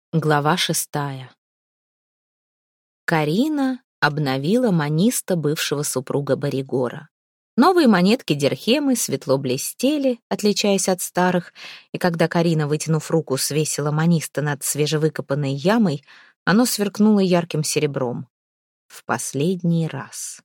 Глава 6. Карина обновила маниста бывшего супруга Боригора. Новые монетки дирхемы светло блестели, отличаясь от старых, и когда Карина, вытянув руку, свесила маниста над свежевыкопанной ямой, оно сверкнуло ярким серебром. В последний раз.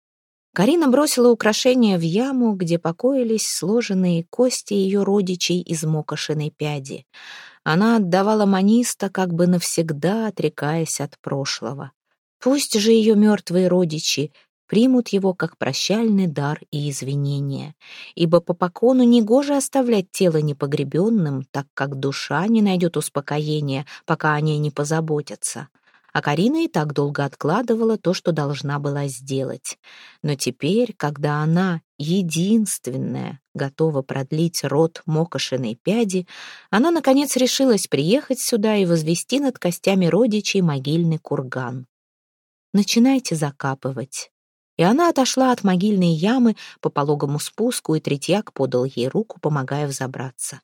Карина бросила украшения в яму, где покоились сложенные кости ее родичей из мокошиной пяди. Она отдавала маниста, как бы навсегда отрекаясь от прошлого. Пусть же ее мертвые родичи примут его как прощальный дар и извинения, ибо по покону негоже оставлять тело непогребенным, так как душа не найдет успокоения, пока о ней не позаботятся. А Карина и так долго откладывала то, что должна была сделать. Но теперь, когда она, единственная, готова продлить род мокошиной пяди, она, наконец, решилась приехать сюда и возвести над костями родичей могильный курган. «Начинайте закапывать». И она отошла от могильной ямы по пологому спуску, и Третьяк подал ей руку, помогая взобраться.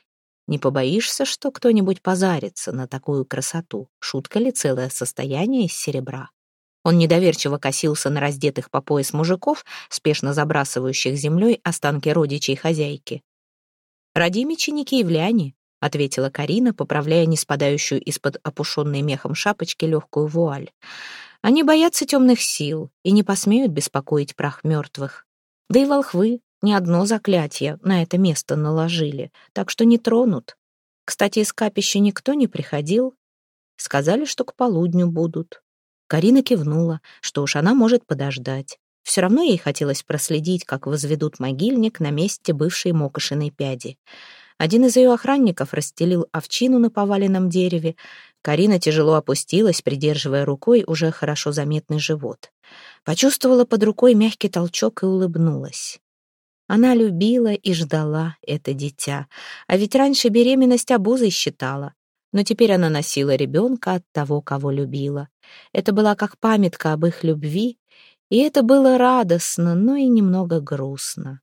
«Не побоишься, что кто-нибудь позарится на такую красоту? Шутка ли целое состояние из серебра?» Он недоверчиво косился на раздетых по пояс мужиков, спешно забрасывающих землей останки родичей хозяйки. «Радимичи не киевляне», — ответила Карина, поправляя неспадающую из-под опушенной мехом шапочки легкую вуаль. «Они боятся темных сил и не посмеют беспокоить прах мертвых. Да и волхвы ни одно заклятие на это место наложили, так что не тронут. Кстати, из капища никто не приходил. Сказали, что к полудню будут». Карина кивнула, что уж она может подождать. Все равно ей хотелось проследить, как возведут могильник на месте бывшей мокошиной пяди. Один из ее охранников расстелил овчину на поваленном дереве. Карина тяжело опустилась, придерживая рукой уже хорошо заметный живот. Почувствовала под рукой мягкий толчок и улыбнулась. Она любила и ждала это дитя, а ведь раньше беременность обузой считала. Но теперь она носила ребенка от того, кого любила. Это была как памятка об их любви, и это было радостно, но и немного грустно.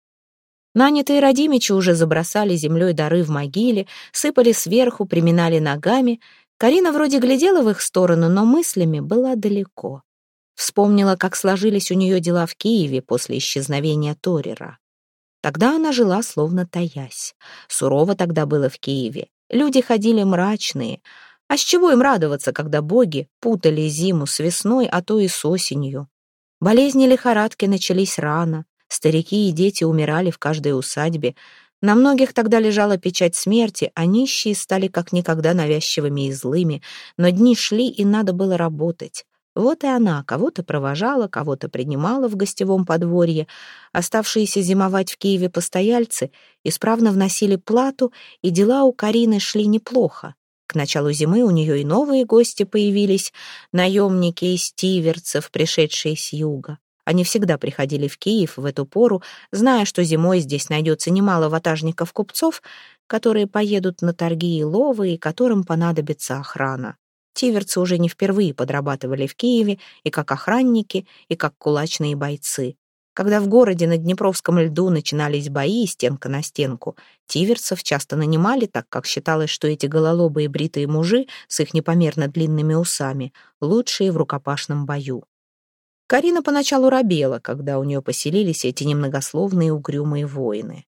Нанятые Радимичи уже забросали землей дары в могиле, сыпали сверху, приминали ногами. Карина вроде глядела в их сторону, но мыслями была далеко. Вспомнила, как сложились у нее дела в Киеве после исчезновения Торера. Тогда она жила, словно таясь. Сурово тогда было в Киеве. Люди ходили мрачные. А с чего им радоваться, когда боги путали зиму с весной, а то и с осенью? Болезни лихорадки начались рано. Старики и дети умирали в каждой усадьбе. На многих тогда лежала печать смерти, а нищие стали как никогда навязчивыми и злыми. Но дни шли, и надо было работать. Вот и она кого-то провожала, кого-то принимала в гостевом подворье. Оставшиеся зимовать в Киеве постояльцы исправно вносили плату, и дела у Карины шли неплохо. К началу зимы у нее и новые гости появились, наемники из тиверцев, пришедшие с юга. Они всегда приходили в Киев в эту пору, зная, что зимой здесь найдется немало ватажников-купцов, которые поедут на торги и ловы, и которым понадобится охрана. Тиверцы уже не впервые подрабатывали в Киеве и как охранники, и как кулачные бойцы. Когда в городе на Днепровском льду начинались бои стенка на стенку, тиверцев часто нанимали, так как считалось, что эти гололобые бритые мужи с их непомерно длинными усами лучшие в рукопашном бою. Карина поначалу робела, когда у нее поселились эти немногословные угрюмые воины.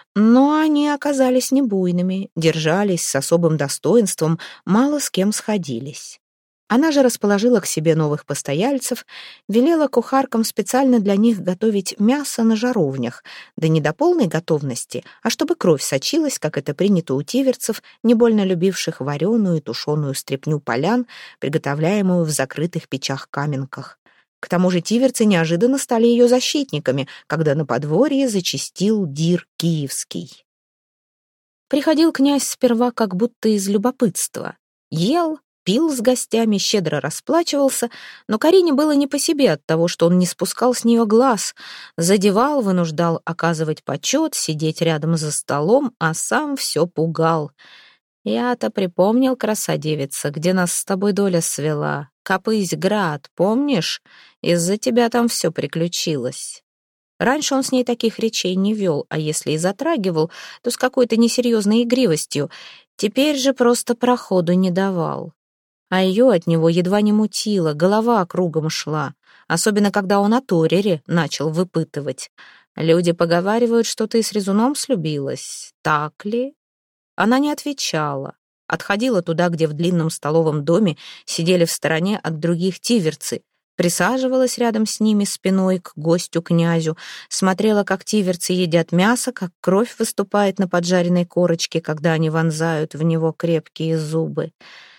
Но они оказались не буйными, держались с особым достоинством, мало с кем сходились. Она же расположила к себе новых постояльцев, велела кухаркам специально для них готовить мясо на жаровнях, да не до полной готовности, а чтобы кровь сочилась, как это принято у тиверцев, не больно любивших вареную и тушеную стряпню полян, приготовляемую в закрытых печах-каменках. К тому же тиверцы неожиданно стали ее защитниками, когда на подворье зачастил дир киевский. Приходил князь сперва как будто из любопытства. Ел, пил с гостями, щедро расплачивался, но Карине было не по себе от того, что он не спускал с нее глаз, задевал, вынуждал оказывать почет, сидеть рядом за столом, а сам все пугал. «Я-то припомнил, красавица, где нас с тобой доля свела. Копысь-град, помнишь? Из-за тебя там все приключилось». Раньше он с ней таких речей не вел, а если и затрагивал, то с какой-то несерьезной игривостью. Теперь же просто проходу не давал. А ее от него едва не мутило, голова кругом шла, особенно когда он о Торере начал выпытывать. Люди поговаривают, что ты с Резуном слюбилась. Так ли? Она не отвечала. Отходила туда, где в длинном столовом доме сидели в стороне от других тиверцы, присаживалась рядом с ними спиной к гостю-князю, смотрела, как тиверцы едят мясо, как кровь выступает на поджаренной корочке, когда они вонзают в него крепкие зубы.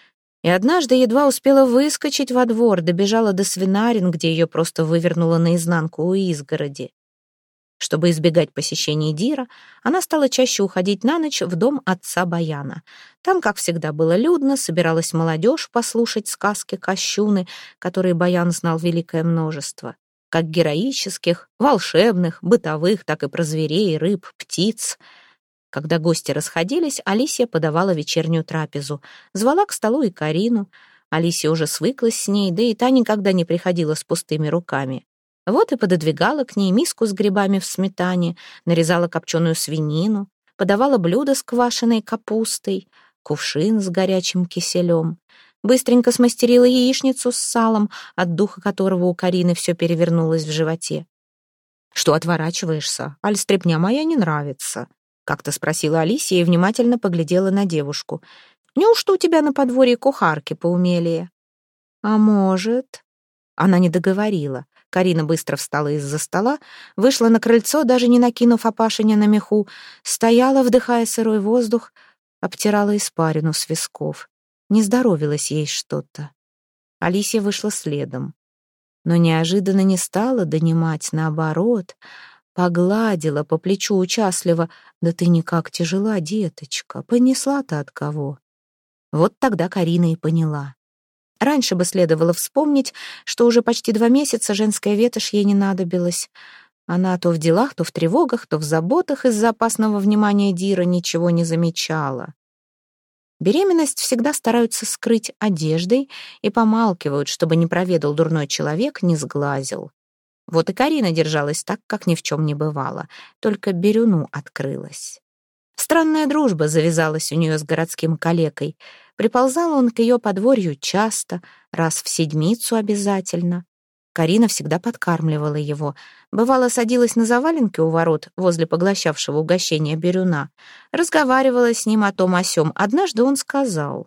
И однажды едва успела выскочить во двор, добежала до свинарин, где ее просто вывернуло наизнанку у изгороди. Чтобы избегать посещений Дира, она стала чаще уходить на ночь в дом отца Баяна. Там, как всегда, было людно, собиралась молодежь послушать сказки Кощуны, которые Баян знал великое множество, как героических, волшебных, бытовых, так и про зверей, рыб, птиц. Когда гости расходились, Алисия подавала вечернюю трапезу, звала к столу и Карину. Алисия уже свыклась с ней, да и та никогда не приходила с пустыми руками. Вот и пододвигала к ней миску с грибами в сметане, нарезала копченую свинину, подавала блюдо с квашеной капустой, кувшин с горячим киселем. Быстренько смастерила яичницу с салом, от духа которого у Карины все перевернулось в животе. «Что отворачиваешься? Аль, стряпня моя не нравится», — как-то спросила Алисия и внимательно поглядела на девушку. «Неужто у тебя на подворье кухарки поумелее?» «А может...» Она не договорила. Карина быстро встала из-за стола, вышла на крыльцо, даже не накинув опашиня на меху, стояла, вдыхая сырой воздух, обтирала испарину с висков. Не здоровилось ей что-то. Алисия вышла следом, но неожиданно не стала донимать, наоборот, погладила по плечу участливо. «Да ты никак тяжела, деточка, понесла-то от кого?» Вот тогда Карина и поняла. Раньше бы следовало вспомнить, что уже почти 2 месяца женская ветошь ей не надобилась. Она то в делах, то в тревогах, то в заботах из-за опасного внимания Дира ничего не замечала. Беременность всегда стараются скрыть одеждой и помалкивают, чтобы не проведал дурной человек, не сглазил. Вот и Карина держалась так, как ни в чем не бывало, только Бирюну открылась. Странная дружба завязалась у нее с городским калекой. Приползал он к ее подворью часто, раз в седмицу обязательно. Карина всегда подкармливала его. Бывало, садилась на заваленке у ворот возле поглощавшего угощения Бирюна. Разговаривала с ним о том о сём. Однажды он сказал: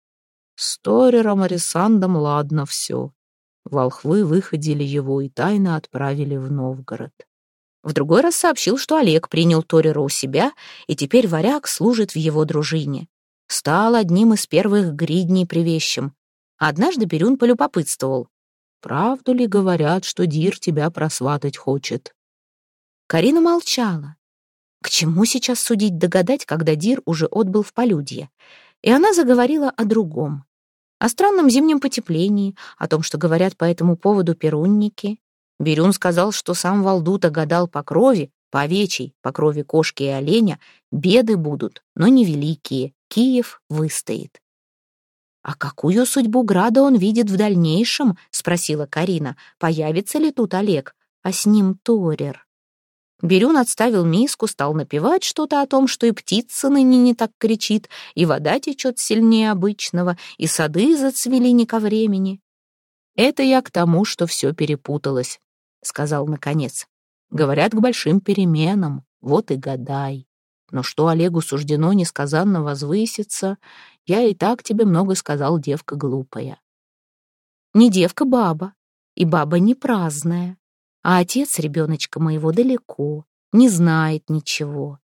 «С Торером Арисандом ладно все. Волхвы выходили его и тайно отправили в Новгород». В другой раз сообщил, что Олег принял Торера у себя, и теперь варяг служит в его дружине. Стал одним из первых гридней привещем. А однажды Бирюн полюбопытствовал: «Правду ли говорят, что Дир тебя просватать хочет?» Карина молчала. К чему сейчас судить, догадать, когда Дир уже отбыл в полюдье? И она заговорила о другом. О странном зимнем потеплении, о том, что говорят по этому поводу перунники. Бирюн сказал, что сам Валдута гадал по крови, по овечьей, по крови кошки и оленя, беды будут, но не великие, Киев выстоит. «А какую судьбу града он видит в дальнейшем?» — спросила Карина. «Появится ли тут Олег, а с ним Торер?» Бирюн отставил миску, стал напевать что-то о том, что и птица ныне не так кричит, и вода течет сильнее обычного, и сады зацвели не ко времени. «Это я к тому, что все перепуталось», — сказал наконец. «Говорят, к большим переменам, вот и гадай. Но что Олегу суждено несказанно возвыситься, я и так тебе много сказал, девка глупая». «Не девка, баба, и баба не праздная, а отец ребеночка моего далеко, не знает ничего».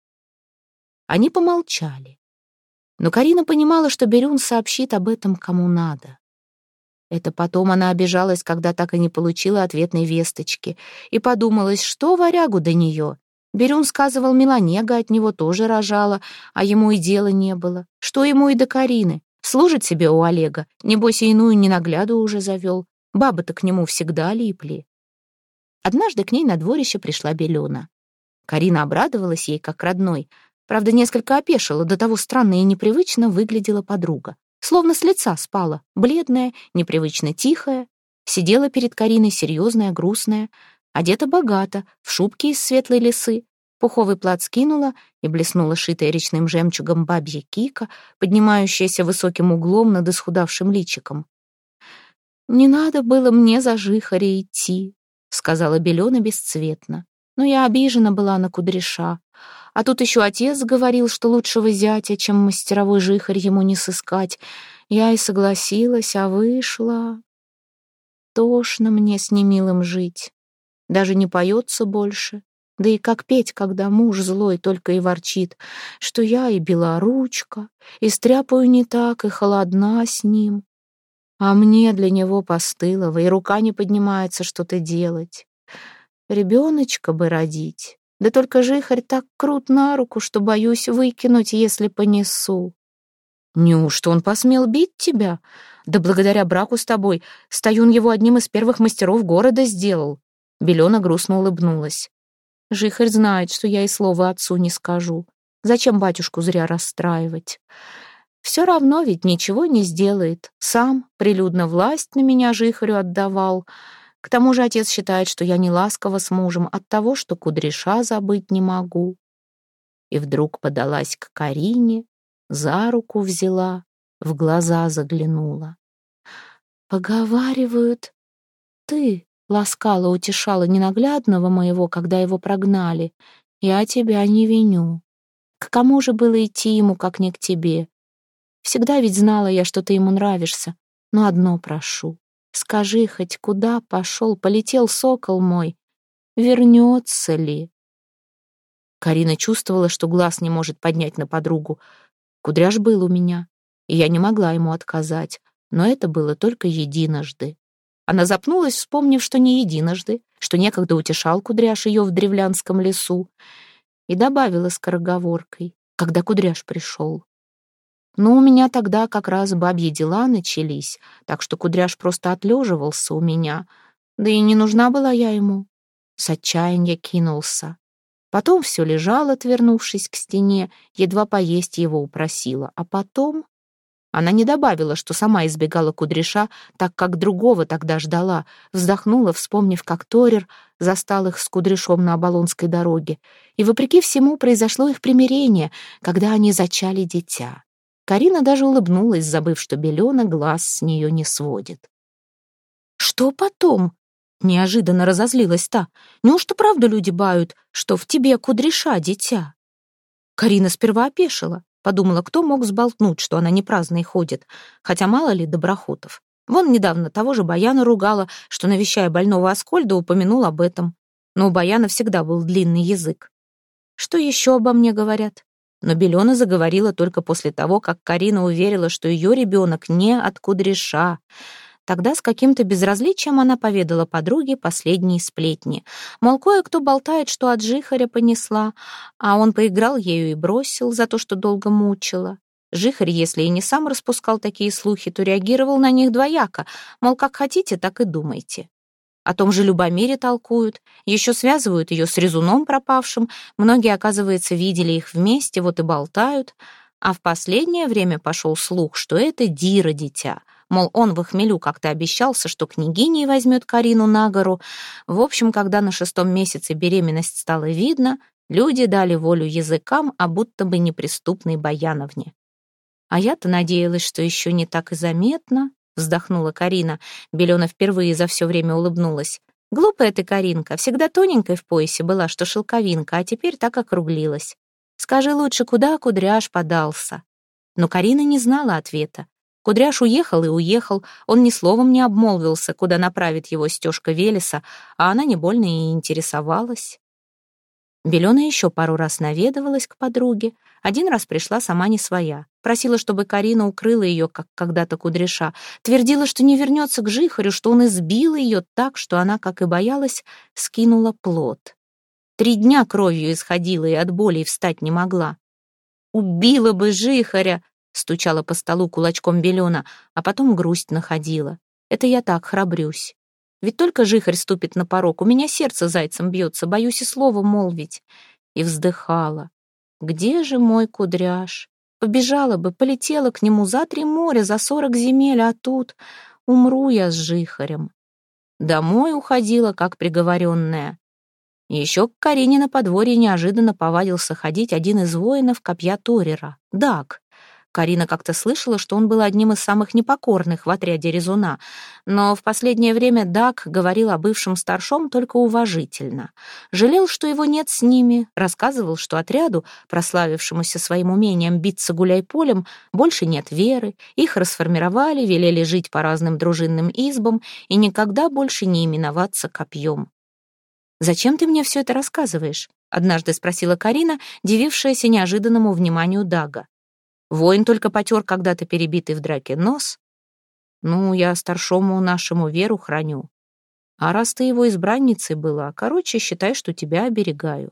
Они помолчали, но Карина понимала, что Бирюн сообщит об этом кому надо. Это потом она обижалась, когда так и не получила ответной весточки, и подумалась, что варягу до нее. Бирюн сказывал, Меланега от него тоже рожала, а ему и дела не было. Что ему и до Карины? Служит себе у Олега, небось и иную ненагляду уже завел. Бабы-то к нему всегда липли. Однажды к ней на дворище пришла Белена. Карина обрадовалась ей как родной. Правда, несколько опешила, до того странно и непривычно выглядела подруга. Словно с лица спала, бледная, непривычно тихая. Сидела перед Кариной серьезная, грустная, одета богато, в шубке из светлой лисы. Пуховый плат скинула, и блеснула шитая речным жемчугом бабья кика, поднимающаяся высоким углом над исхудавшим личиком. «Не надо было мне за Жихаря идти», — сказала Белена бесцветно. «Но я обижена была на Кудряша. А тут еще отец говорил, что лучшего зятя, чем мастеровой Жихарь, ему не сыскать. Я и согласилась, а вышла. Тошно мне с немилым жить. Даже не поется больше. Да и как петь, когда муж злой только и ворчит, что я и белоручка, и стряпаю не так, и холодна с ним. А мне для него постылого, и рука не поднимается что-то делать. Ребеночка бы родить. Да только Жихарь так крут на руку, что боюсь выкинуть, если понесу. Неужто он посмел бить тебя? Да благодаря браку с тобой Стоюн его одним из первых мастеров города сделал. Белена грустно улыбнулась. Жихарь знает, что я и слова отцу не скажу. Зачем батюшку зря расстраивать? Все равно ведь ничего не сделает. Сам прилюдно власть на меня Жихарю отдавал. К тому же отец считает, что я не ласкова с мужем от того, что Кудряша забыть не могу. И вдруг подалась к Карине, за руку взяла, в глаза заглянула. Поговаривают, ты ласкала, утешала ненаглядного моего, когда его прогнали. Я тебя не виню. К кому же было идти ему, как не к тебе? Всегда ведь знала я, что ты ему нравишься. Но одно прошу. Скажи хоть, куда пошел, полетел сокол мой? Вернется ли? Карина чувствовала, что глаз не может поднять на подругу. Кудряш был у меня, и я не могла ему отказать, но это было только единожды. Она запнулась, вспомнив, что не единожды, что некогда утешал Кудряш ее в древлянском лесу, и добавила скороговоркой, когда Кудряш пришел. Но у меня тогда как раз бабьи дела начались, так что Кудряш просто отлеживался у меня, да и не нужна была я ему. С отчаяния кинулся. Потом все лежал, отвернувшись к стене, едва поесть его упросила. А потом она не добавила, что сама избегала Кудряша, так как другого тогда ждала, вздохнула, вспомнив, как Торер застал их с Кудряшом на Оболонской дороге. И, вопреки всему, произошло их примирение, когда они зачали дитя. Карина даже улыбнулась, забыв, что Белена глаз с нее не сводит. «Что потом?» — неожиданно разозлилась та. «Неужто правда люди бают, что в тебе Кудряша дитя?» Карина сперва опешила, подумала, кто мог сболтнуть, что она не праздной ходит, хотя мало ли доброхотов. Вон недавно того же Баяна ругала, что, навещая больного Аскольда, упомянул об этом. Но у Баяна всегда был длинный язык. Что еще обо мне говорят? Но Белена заговорила только после того, как Карина уверила, что ее ребенок не от Кудряша. Тогда с каким-то безразличием она поведала подруге последние сплетни. Мол, кое-кто болтает, что от Жихаря понесла, а он поиграл ею и бросил за то, что долго мучила. Жихарь, если и не сам распускал такие слухи, то реагировал на них двояко, мол, как хотите, так и думайте. О том же Любомире толкуют, еще связывают ее с Резуном пропавшим, многие, оказывается, видели их вместе, вот и болтают. А в последнее время пошел слух, что это Дира дитя. Мол, он в хмелю как-то обещался, что княгиней возьмет Карину на гору. В общем, когда на 6-м месяце беременность стала видно, люди дали волю языкам, а будто бы неприступной Баяновне. А я-то надеялась, что еще не так и заметно, вздохнула Карина. Белена впервые за все время улыбнулась. Глупая ты, Каринка, всегда тоненькой в поясе была, что шелковинка, а теперь так округлилась. Скажи лучше, куда Кудряш подался? Но Карина не знала ответа. Кудряш уехал и уехал, он ни словом не обмолвился, куда направит его стежка Велеса, а она не больно и интересовалась. Белена еще пару раз наведывалась к подруге, один раз пришла сама не своя. Просила, чтобы Карина укрыла ее, как когда-то Кудряша. Твердила, что не вернется к Жихарю, что он избил ее так, что она, как и боялась, скинула плод. 3 дня кровью исходила и от боли встать не могла. «Убила бы Жихаря!» — стучала по столу кулачком Белена, а потом грусть находила. «Это я так храбрюсь. Ведь только Жихарь ступит на порог, у меня сердце зайцем бьется, боюсь и слова молвить». И вздыхала. «Где же мой Кудряш? Побежала бы, полетела к нему за 3 моря, за 40 земель, а тут умру я с Жихарем». Домой уходила, как приговоренная. Еще к Карине на подворье неожиданно повадился ходить один из воинов копья Торера — Даг. Карина как-то слышала, что он был одним из самых непокорных в отряде резуна, но в последнее время Даг говорил о бывшем старшом только уважительно. Жалел, что его нет с ними, рассказывал, что отряду, прославившемуся своим умением биться гуляй-полем, больше нет веры, их расформировали, велели жить по разным дружинным избам и никогда больше не именоваться копьем. «Зачем ты мне все это рассказываешь?» — однажды спросила Карина, дивившаяся неожиданному вниманию Дага. Воин только потер когда-то перебитый в драке нос. «Ну, я старшому нашему веру храню. А раз ты его избранницей была, короче, считай, что тебя оберегаю».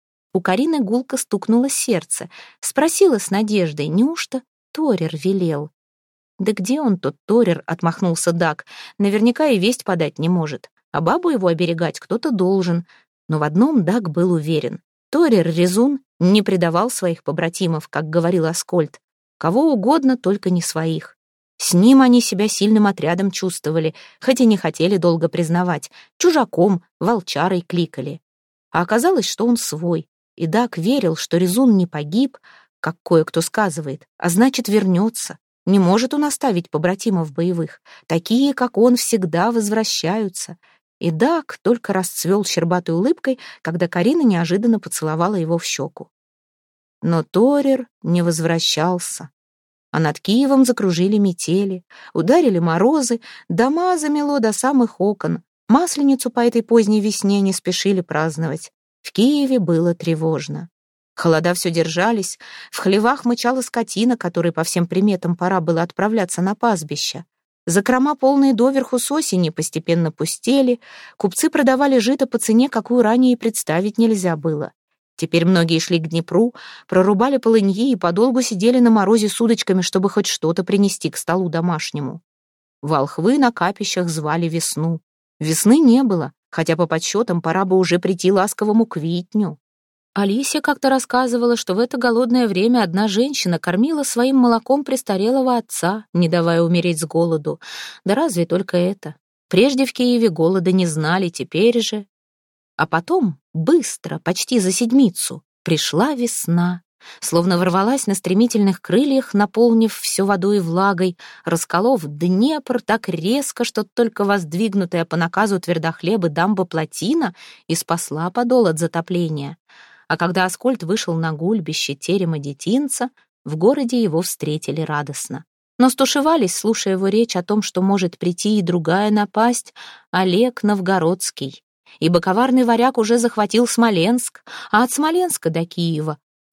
У Карины гулко стукнуло сердце. Спросила с надеждой, неужто Торер велел? «Да где он, тот Торер?» — отмахнулся Даг. «Наверняка и весть подать не может. А бабу его оберегать кто-то должен». Но в одном Даг был уверен. Торер-резун не предавал своих побратимов, как говорил Аскольд. Кого угодно, только не своих. С ним они себя сильным отрядом чувствовали, хоть и не хотели долго признавать. Чужаком, волчарой кликали. А оказалось, что он свой. И Даг верил, что резун не погиб, как кое-кто сказывает, а значит, вернется. Не может он оставить побратимов боевых. Такие, как он, всегда возвращаются. И Даг только расцвел щербатой улыбкой, когда Карина неожиданно поцеловала его в щеку. Но Торер не возвращался. А над Киевом закружили метели, ударили морозы, дома замело до самых окон. Масленицу по этой поздней весне не спешили праздновать. В Киеве было тревожно. Холода все держались, в хлевах мычала скотина, которой по всем приметам пора было отправляться на пастбище. Закрома, полные доверху с осени, постепенно пустели, купцы продавали жито по цене, какую ранее и представить нельзя было. Теперь многие шли к Днепру, прорубали полыньи и подолгу сидели на морозе с удочками, чтобы хоть что-то принести к столу домашнему. Волхвы на капищах звали весну. Весны не было, хотя по подсчетам пора бы уже прийти ласковому квитню. Алисия как-то рассказывала, что в это голодное время одна женщина кормила своим молоком престарелого отца, не давая умереть с голоду. Да разве только это? Прежде в Киеве голода не знали, теперь же... А потом, быстро, почти за седмицу, пришла весна. Словно ворвалась на стремительных крыльях, наполнив все водой и влагой, расколов Днепр так резко, что только воздвигнутая по наказу твердохлебы дамба плотина и спасла подол от затопления. А когда Аскольд вышел на гульбище терема детинца, в городе его встретили радостно. Но стушевались, слушая его речь о том, что может прийти и другая напасть, Олег Новгородский. Ибо коварный варяг уже захватил Смоленск, а от Смоленска до Киева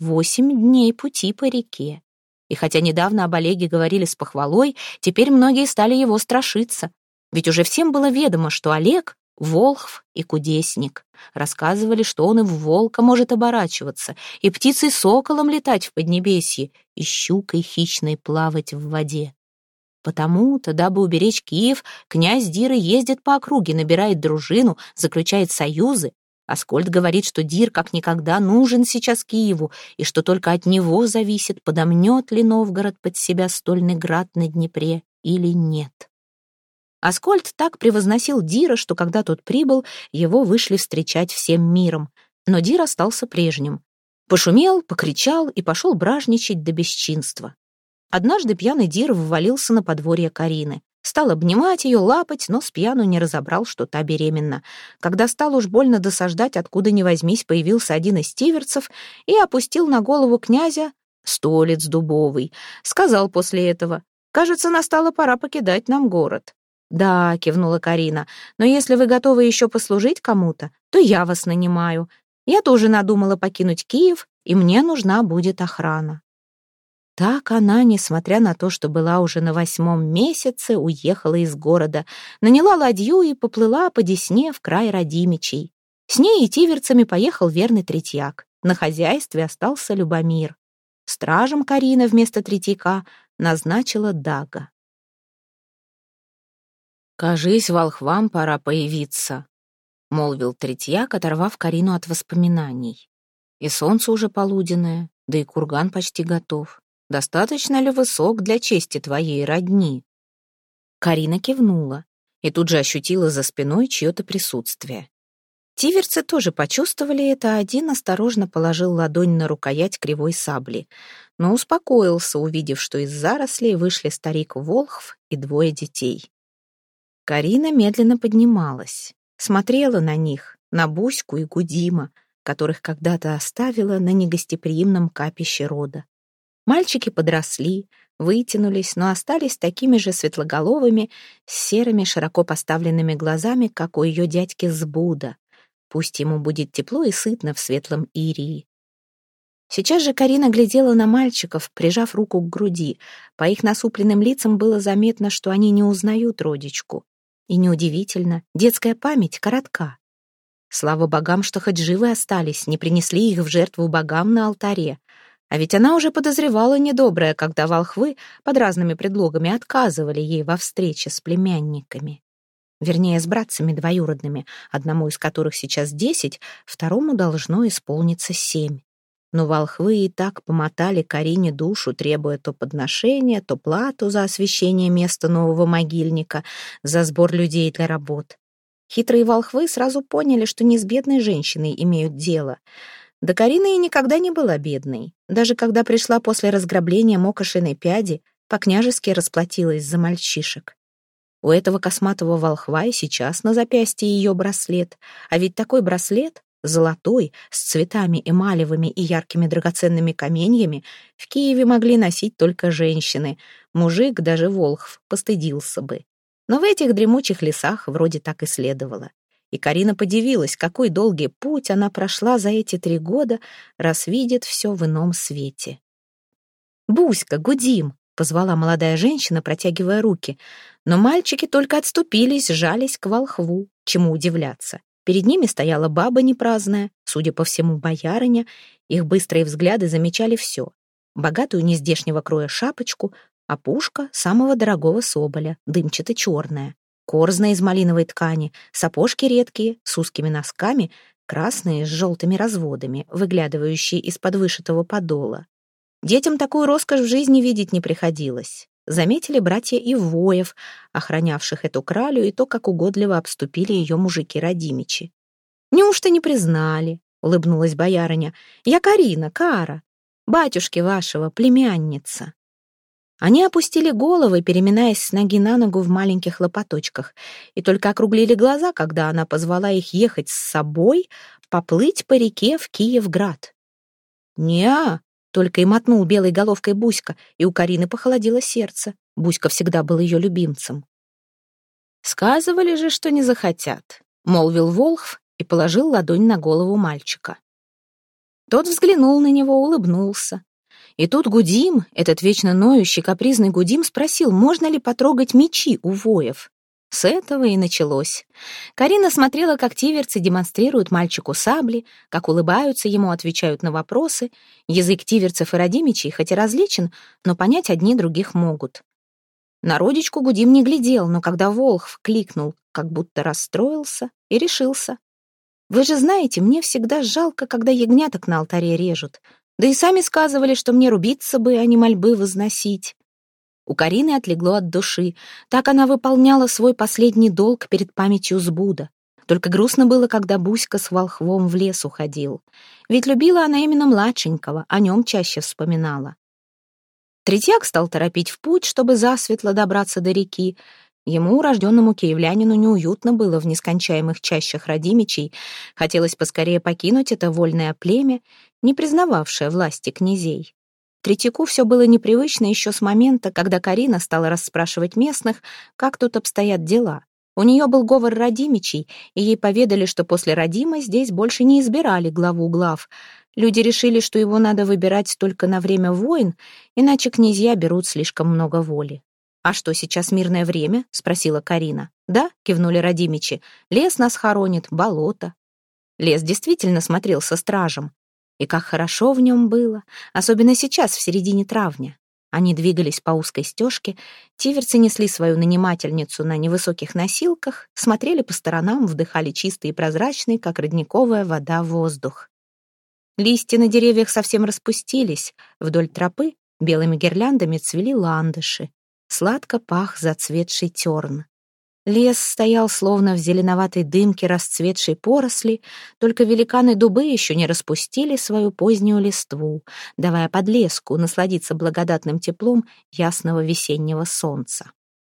8 дней пути по реке. И хотя недавно об Олеге говорили с похвалой, теперь многие стали его страшиться. Ведь уже всем было ведомо, что Олег — волхв и кудесник. Рассказывали, что он и в волка может оборачиваться, и птицей соколом летать в поднебесье, и щукой хищной плавать в воде. Потому-то, дабы уберечь Киев, князь Дира ездит по округе, набирает дружину, заключает союзы. Аскольд говорит, что Дир как никогда нужен сейчас Киеву, и что только от него зависит, подомнет ли Новгород под себя стольный град на Днепре или нет. Аскольд так превозносил Дира, что когда тот прибыл, его вышли встречать всем миром. Но Дир остался прежним. Пошумел, покричал и пошел бражничать до бесчинства. Однажды пьяный Дир ввалился на подворье Карины. Стал обнимать ее, лапать, но с пьяну не разобрал, что та беременна. Когда стал уж больно досаждать, откуда ни возьмись, появился один из тиверцев и опустил на голову князя столец дубовый. Сказал после этого: «Кажется, настала пора покидать нам город». «Да», — кивнула Карина, «но если вы готовы еще послужить кому-то, то я вас нанимаю. Я тоже надумала покинуть Киев, и мне нужна будет охрана». Так она, несмотря на то, что была уже на 8-м месяце, уехала из города, наняла ладью и поплыла по Десне в край Радимичей. С ней и тиверцами поехал верный Третьяк. На хозяйстве остался Любомир. Стражем Карина вместо Третьяка назначила Дага. «Кажись, волхвам пора появиться», — молвил Третьяк, оторвав Карину от воспоминаний. «И солнце уже полуденное, да и курган почти готов. Достаточно ли высок для чести твоей родни?» Карина кивнула и тут же ощутила за спиной чье-то присутствие. Тиверцы тоже почувствовали это, один осторожно положил ладонь на рукоять кривой сабли, но успокоился, увидев, что из зарослей вышли старик Волхв и двое детей. Карина медленно поднималась, смотрела на них, на Буську и Гудима, которых когда-то оставила на негостеприимном капище рода. Мальчики подросли, вытянулись, но остались такими же светлоголовыми, с серыми широко поставленными глазами, как у ее дядьки Збуда. Пусть ему будет тепло и сытно в светлом Ирии. Сейчас же Карина глядела на мальчиков, прижав руку к груди. По их насупленным лицам было заметно, что они не узнают родичку. И неудивительно, детская память коротка. Слава богам, что хоть живы остались, не принесли их в жертву богам на алтаре. А ведь она уже подозревала недоброе, когда волхвы под разными предлогами отказывали ей во встрече с племянниками. Вернее, с братцами двоюродными, одному из которых сейчас 10, второму должно исполниться 7. Но волхвы и так помотали Карине душу, требуя то подношения, то плату за освящение места нового могильника, за сбор людей для работ. Хитрые волхвы сразу поняли, что не с бедной женщиной имеют дело. Да Карина и никогда не была бедной. Даже когда пришла после разграбления Мокошиной Пяди, по-княжески расплатилась за мальчишек. У этого косматого волхва и сейчас на запястье ее браслет. А ведь такой браслет, золотой, с цветами эмалевыми и яркими драгоценными каменьями, в Киеве могли носить только женщины. Мужик, даже волхв, постыдился бы. Но в этих дремучих лесах вроде так и следовало. И Карина подивилась, какой долгий путь она прошла за эти 3 года, раз видит все в ином свете. «Буська, Гудим!» — позвала молодая женщина, протягивая руки. Но мальчики только отступились, сжались к волхву. Чему удивляться? Перед ними стояла баба непраздная, судя по всему, боярыня. Их быстрые взгляды замечали все. Богатую нездешнего кроя шапочку, опушка самого дорогого соболя, дымчато-черная, корзна из малиновой ткани, сапожки редкие, с узкими носками, красные с желтыми разводами, выглядывающие из-под вышитого подола. Детям такую роскошь в жизни видеть не приходилось. Заметили братья Ивоев, охранявших эту кралю, и то, как угодливо обступили ее мужики-родимичи. «Неужто не признали?» — улыбнулась боярыня. «Я Карина, Кара, батюшки вашего, племянница». Они опустили головы, переминаясь с ноги на ногу в маленьких лопаточках, и только округлили глаза, когда она позвала их ехать с собой, поплыть по реке в Киевград. «Не-а!» — только и мотнул белой головкой Буська, и у Карины похолодело сердце. Буська всегда был ее любимцем. «Сказывали же, что не захотят», — молвил Волхв и положил ладонь на голову мальчика. Тот взглянул на него, улыбнулся. И тут Гудим, этот вечно ноющий, капризный Гудим, спросил, можно ли потрогать мечи у воев. С этого и началось. Карина смотрела, как тиверцы демонстрируют мальчику сабли, как улыбаются ему, отвечают на вопросы. Язык тиверцев и родимичей хоть и различен, но понять одни других могут. На родичку Гудим не глядел, но когда Волхв кликнул, как будто расстроился и решился. «Вы же знаете, мне всегда жалко, когда ягняток на алтаре режут. Да и сами сказывали, что мне рубиться бы, а не мольбы возносить». У Карины отлегло от души. Так она выполняла свой последний долг перед памятью Збуда. Только грустно было, когда Буська с волхвом в лес уходил. Ведь любила она именно младшенького, о нем чаще вспоминала. Третьяк стал торопить в путь, чтобы засветло добраться до реки. Ему, урожденному киевлянину, неуютно было в нескончаемых чащах родимичей. Хотелось поскорее покинуть это вольное племя, не признававшее власти князей. Третьяку все было непривычно еще с момента, когда Карина стала расспрашивать местных, как тут обстоят дела. У нее был говор родимичей, и ей поведали, что после родима здесь больше не избирали главу глав. Люди решили, что его надо выбирать только на время войн, иначе князья берут слишком много воли. «А что, сейчас мирное время?» — спросила Карина. «Да», — кивнули родимичи, — «лес нас хоронит, болото». Лес действительно смотрелся стражем. И как хорошо в нем было, особенно сейчас, в середине травня. Они двигались по узкой стежке, тиверцы несли свою нанимательницу на невысоких носилках, смотрели по сторонам, вдыхали чистый и прозрачный, как родниковая вода, воздух. Листья на деревьях совсем распустились, вдоль тропы белыми гирляндами цвели ландыши. Сладко пах зацветший терн. Лес стоял словно в зеленоватой дымке расцветшей поросли, только великаны-дубы еще не распустили свою позднюю листву, давая подлеску насладиться благодатным теплом ясного весеннего солнца.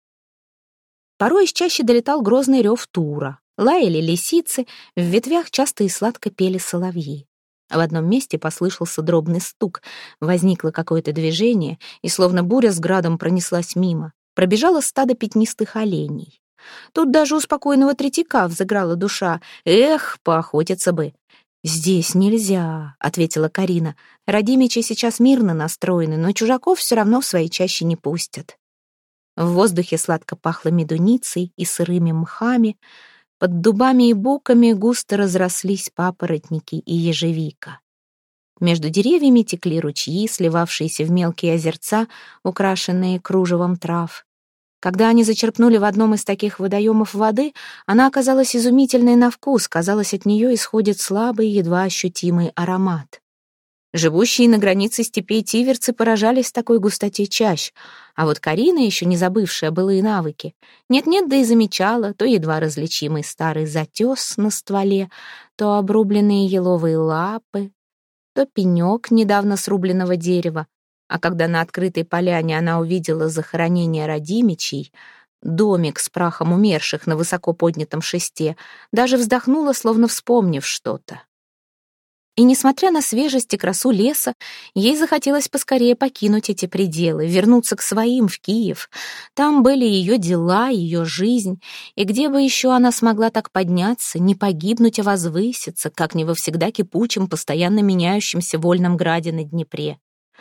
Порой из чащи долетал грозный рев тура. Лаяли лисицы, в ветвях часто и сладко пели соловьи. В одном месте послышался дробный стук, возникло какое-то движение, и словно буря с градом пронеслась мимо. Пробежало стадо пятнистых оленей. Тут даже у спокойного третьяка взыграла душа. Эх, поохотиться бы. «Здесь нельзя», — ответила Карина. «Радимичи сейчас мирно настроены, но чужаков все равно в свои чащи не пустят». В воздухе сладко пахло медуницей и сырыми мхами. Под дубами и буками густо разрослись папоротники и ежевика. Между деревьями текли ручьи, сливавшиеся в мелкие озерца, украшенные кружевом трав. Когда они зачерпнули в одном из таких водоемов воды, она оказалась изумительной на вкус, казалось, от нее исходит слабый, едва ощутимый аромат. Живущие на границе степей тиверцы поражались такой густоте чащ, а вот Карина, еще не забывшая былые навыки, нет-нет, да и замечала то едва различимый старый затес на стволе, то обрубленные еловые лапы, то пенек недавно срубленного дерева. А когда на открытой поляне она увидела захоронение Радимичей, домик с прахом умерших на высоко поднятом шесте, даже вздохнула, словно вспомнив что-то. И, несмотря на свежесть и красу леса, ей захотелось поскорее покинуть эти пределы, вернуться к своим в Киев. Там были ее дела, ее жизнь, и где бы еще она смогла так подняться, не погибнуть, а возвыситься, как не во всегда кипучем, постоянно меняющемся вольном граде на Днепре.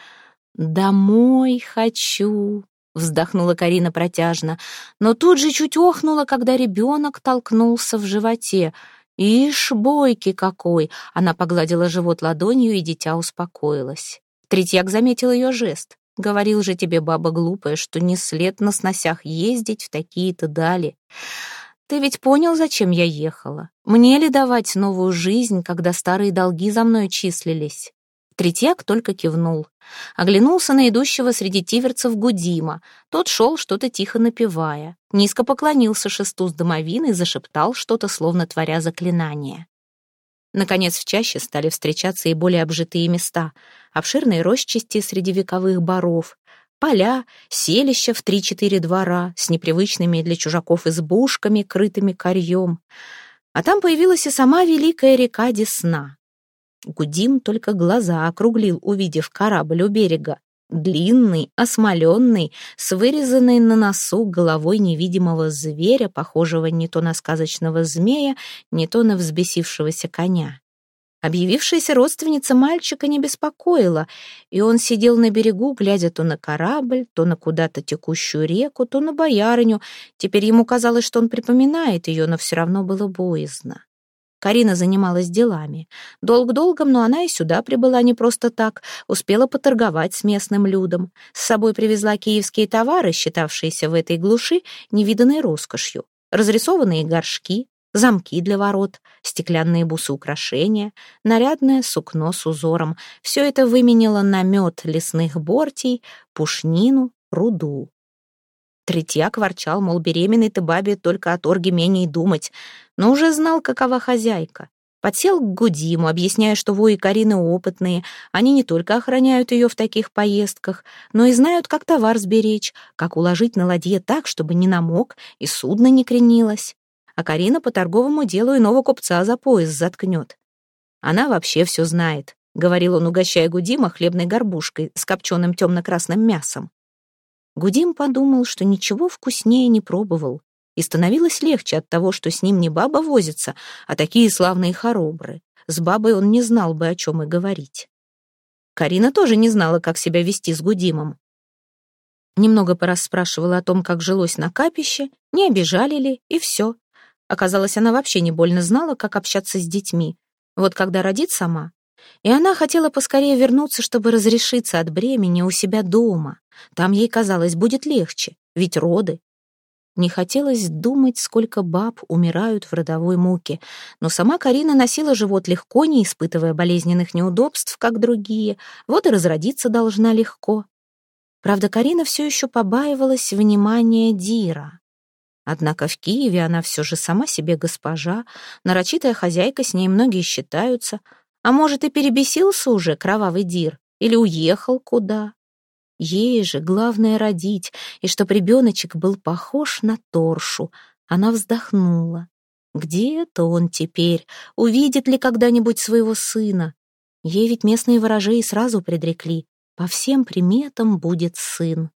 «Домой хочу», — вздохнула Карина протяжно, но тут же чуть охнула, когда ребенок толкнулся в животе. «Ишь, бойкий какой!» — она погладила живот ладонью, и дитя успокоилось. Третьяк заметил ее жест. «Говорил же тебе, баба глупая, что не след на сносях ездить в такие-то дали. Ты ведь понял, зачем я ехала? Мне ли давать новую жизнь, когда старые долги за мной числились?» Третьяк только кивнул. Оглянулся на идущего среди тиверцев Гудима. Тот шел, что-то тихо напевая. Низко поклонился шесту с домовиной, зашептал что-то, словно творя заклинание. Наконец в чаще стали встречаться и более обжитые места. Обширные рощисти среди вековых боров, поля, селища в 3-4 двора с непривычными для чужаков избушками, крытыми корьем. А там появилась и сама великая река Десна. Гудим только глаза округлил, увидев корабль у берега. Длинный, осмоленный, с вырезанной на носу головой невидимого зверя, похожего не то на сказочного змея, не то на взбесившегося коня. Объявившаяся родственница мальчика не беспокоила, и он сидел на берегу, глядя то на корабль, то на куда-то текущую реку, то на боярыню. Теперь ему казалось, что он припоминает ее, но все равно было боязно. Карина занималась делами. Долг долгом, но она и сюда прибыла не просто так, успела поторговать с местным людом. С собой привезла киевские товары, считавшиеся в этой глуши невиданной роскошью. Разрисованные горшки, замки для ворот, стеклянные бусы-украшения, нарядное сукно с узором. Все это выменило на мед лесных бортий, пушнину, руду. Третьяк ворчал, мол, беременной ты бабе только о торге менее думать, но уже знал, какова хозяйка. Подсел к Гудиму, объясняя, что вои Карины опытные, они не только охраняют ее в таких поездках, но и знают, как товар сберечь, как уложить на ладье так, чтобы не намок и судно не кренилось. А Карина по торговому делу иного купца за пояс заткнет. Она вообще все знает, — говорил он, угощая Гудима хлебной горбушкой с копченым темно-красным мясом. Гудим подумал, что ничего вкуснее не пробовал, и становилось легче от того, что с ним не баба возится, а такие славные хоробры. С бабой он не знал бы, о чем и говорить. Карина тоже не знала, как себя вести с Гудимом. Немного порасспрашивала о том, как жилось на капище, не обижали ли, и все. Оказалось, она вообще не больно знала, как общаться с детьми. Вот когда родит сама, и она хотела поскорее вернуться, чтобы разрешиться от бремени у себя дома. Там ей казалось, будет легче, ведь роды. Не хотелось думать, сколько баб умирают в родовой муке, но сама Карина носила живот легко, не испытывая болезненных неудобств, как другие, вот и разродиться должна легко. Правда, Карина все еще побаивалась внимания Дира. Однако в Киеве она все же сама себе госпожа, нарочитая хозяйка, с ней многие считаются. А может, и перебесился уже кровавый Дир, или уехал куда. Ей же главное родить, и чтоб ребеночек был похож на Торшу. Она вздохнула. Где это он теперь? Увидит ли когда-нибудь своего сына? Ей ведь местные ворожеи сразу предрекли. По всем приметам будет сын.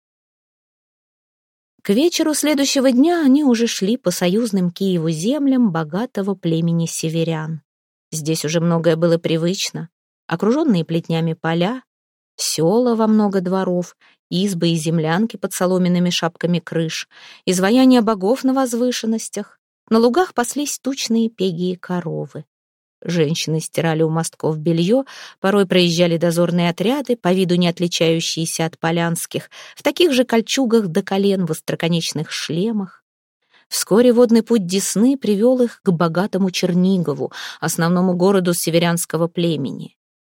К вечеру следующего дня они уже шли по союзным Киеву землям богатого племени северян. Здесь уже многое было привычно. Окруженные плетнями поля, села во много дворов, избы и землянки под соломенными шапками крыш, изваяния богов на возвышенностях. На лугах паслись тучные пеги и коровы. Женщины стирали у мостков белье, порой проезжали дозорные отряды, по виду не отличающиеся от полянских, в таких же кольчугах до колен в остроконечных шлемах. Вскоре водный путь Десны привел их к богатому Чернигову, основному городу северянского племени.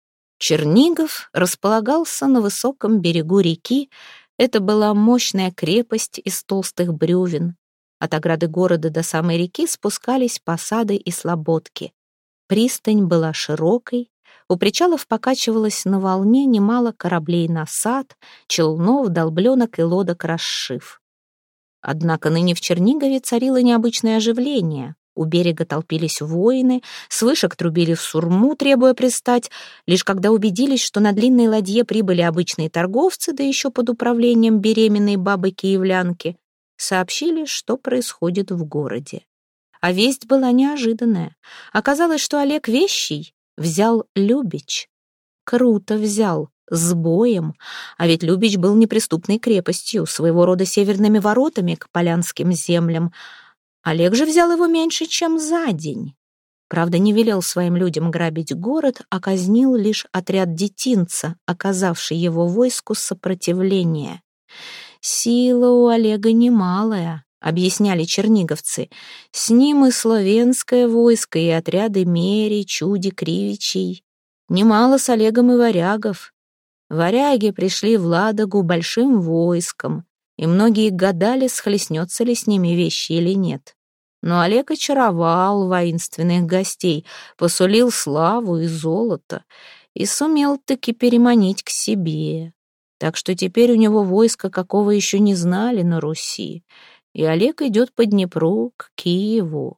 Чернигов располагался на высоком берегу реки. Это была мощная крепость из толстых бревен. От ограды города до самой реки спускались посады и слободки. Пристань была широкой, у причалов покачивалось на волне немало кораблей насад, челнов, долбленок и лодок расшив. Однако ныне в Чернигове царило необычное оживление. У берега толпились воины, с вышек трубили в сурму, требуя пристать. Лишь когда убедились, что на длинной ладье прибыли обычные торговцы, да еще под управлением беременной бабы-киевлянки, сообщили, что происходит в городе. А весть была неожиданная. Оказалось, что Олег Вещий взял Любич. Круто взял, с боем. А ведь Любич был неприступной крепостью, своего рода северными воротами к полянским землям. Олег же взял его меньше, чем за день. Правда, не велел своим людям грабить город, а казнил лишь отряд детинца, оказавший его войску сопротивление. Сила у Олега немалая, объясняли черниговцы. С ним и славянское войско, и отряды Мерий, Чуди, Кривичей. Немало с Олегом и варягов. Варяги пришли в Ладогу большим войском, и многие гадали, схлестнется ли с ними вещи или нет. Но Олег очаровал воинственных гостей, посулил славу и золото, и сумел таки переманить к себе. Так что теперь у него войско, какого еще не знали на Руси, и Олег идет по Днепру к Киеву.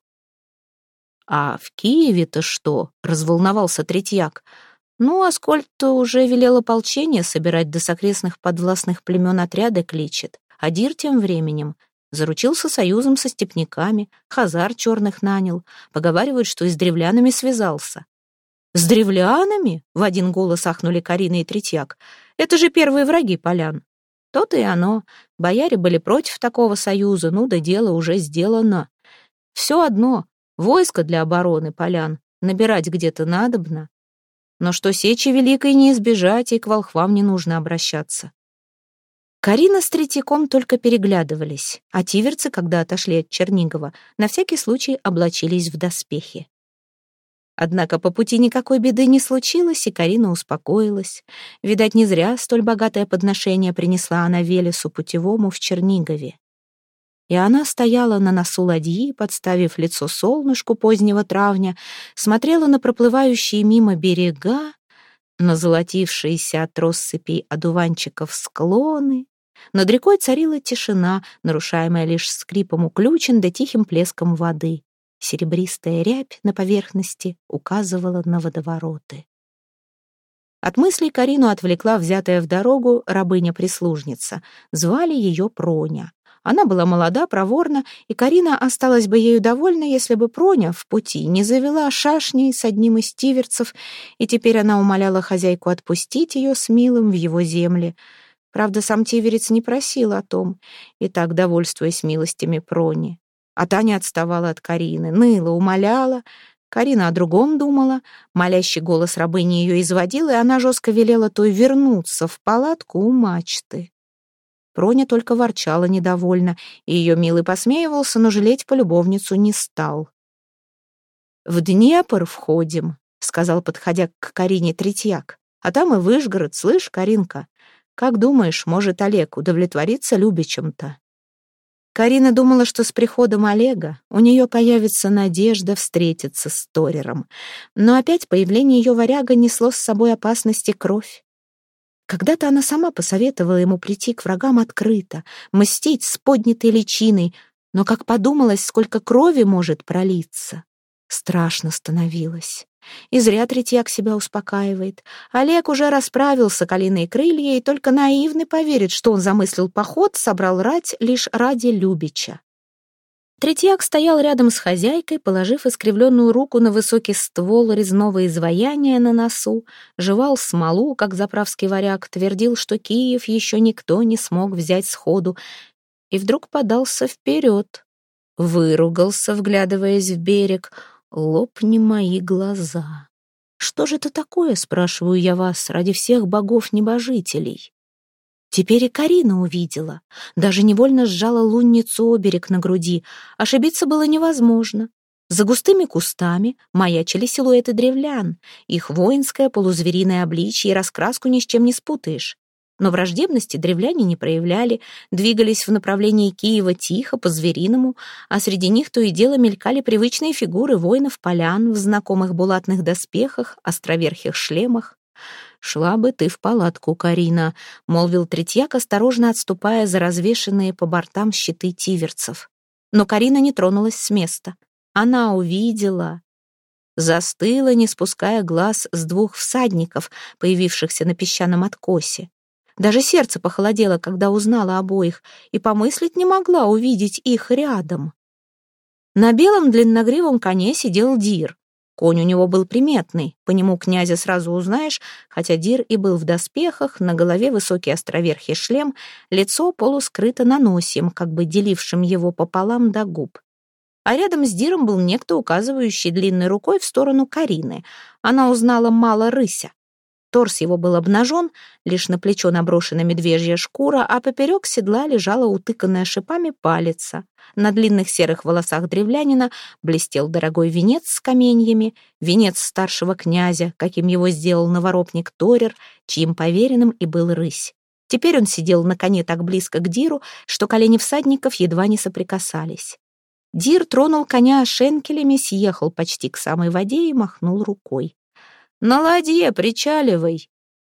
«А в Киеве-то что?» — разволновался Третьяк. «Ну, Аскольд-то уже велел ополчение собирать, до с окрестных подвластных племен отряды кличет. А Дир тем временем заручился союзом со степняками, хазар черных нанял, поговаривают, что и с древлянами связался». «С древлянами?» — в один голос ахнули Карина и Третьяк. «Это же первые враги полян». То-то и оно. Бояре были против такого союза, ну да дело уже сделано. Все одно, войско для обороны полян набирать где-то надобно. Но что сечи великой не избежать, и к волхвам не нужно обращаться. Карина с Третьяком только переглядывались, а тиверцы, когда отошли от Чернигова, на всякий случай облачились в доспехи. Однако по пути никакой беды не случилось, и Карина успокоилась. Видать, не зря столь богатое подношение принесла она Велесу путевому в Чернигове. И она стояла на носу ладьи, подставив лицо солнышку позднего травня, смотрела на проплывающие мимо берега, на золотившиеся от россыпей одуванчиков склоны. Над рекой царила тишина, нарушаемая лишь скрипом уключен да тихим плеском воды. Серебристая рябь на поверхности указывала на водовороты. От мыслей Карину отвлекла взятая в дорогу рабыня-прислужница. Звали ее Проня. Она была молода, проворна, и Карина осталась бы ею довольна, если бы Проня в пути не завела шашней с одним из тиверцев, и теперь она умоляла хозяйку отпустить ее с милым в его земли. Правда, сам тиверец не просил о том, и так довольствуясь милостями Прони. А та не отставала от Карины, ныла, умоляла. Карина о другом думала. Молящий голос рабыни ее изводил, и она жестко велела той вернуться в палатку у мачты. Проня только ворчала недовольно, и ее милый посмеивался, но жалеть полюбовницу не стал. «В Днепр входим», — сказал, подходя к Карине Третьяк. «А там и Вышгород, слышь, Каринка? Как думаешь, может, Олег удовлетвориться Любичем-то?» Карина думала, что с приходом Олега у нее появится надежда встретиться с Торером. Но опять появление ее варяга несло с собой опасности кровь. Когда-то она сама посоветовала ему прийти к врагам открыто, мстить с поднятой личиной, но как подумалось, сколько крови может пролиться. Страшно становилось. И зря Третьяк себя успокаивает. Олег уже расправился калиные крылья, и только наивный поверит, что он замыслил поход, собрал рать лишь ради Любича. Третьяк стоял рядом с хозяйкой, положив искривленную руку на высокий ствол резного изваяния на носу, жевал смолу, как заправский варяг, твердил, что Киев еще никто не смог взять сходу, и вдруг подался вперед, выругался, вглядываясь в берег. «Лопни мои глаза! Что же это такое, спрашиваю я вас, ради всех богов-небожителей?» Теперь и Карина увидела, даже невольно сжала лунницу оберег на груди. Ошибиться было невозможно. За густыми кустами маячили силуэты древлян. Их воинское полузвериное обличье и раскраску ни с чем не спутаешь. Но враждебности древляне не проявляли, двигались в направлении Киева тихо, по-звериному, а среди них то и дело мелькали привычные фигуры воинов-полян в знакомых булатных доспехах, островерхих шлемах. «Шла бы ты в палатку, Карина», — молвил Третьяк, осторожно отступая за развешенные по бортам щиты тиверцев. Но Карина не тронулась с места. Она увидела, застыла, не спуская глаз с двух всадников, появившихся на песчаном откосе. Даже сердце похолодело, когда узнала обоих, и помыслить не могла увидеть их рядом. На белом длинногривом коне сидел Дир. Конь у него был приметный, по нему князя сразу узнаешь, хотя Дир и был в доспехах, на голове высокий островерхий шлем, лицо полускрыто наносием, как бы делившим его пополам до губ. А рядом с Диром был некто, указывающий длинной рукой в сторону Карины. Она узнала мало рыся. Торс его был обнажен, лишь на плечо наброшена медвежья шкура, а поперек седла лежала утыканная шипами палица. На длинных серых волосах древлянина блестел дорогой венец с каменьями, венец старшего князя, каким его сделал новоропник Торер, чьим поверенным и был рысь. Теперь он сидел на коне так близко к Диру, что колени всадников едва не соприкасались. Дир тронул коня шенкелями, съехал почти к самой воде и махнул рукой. «На ладье причаливай!»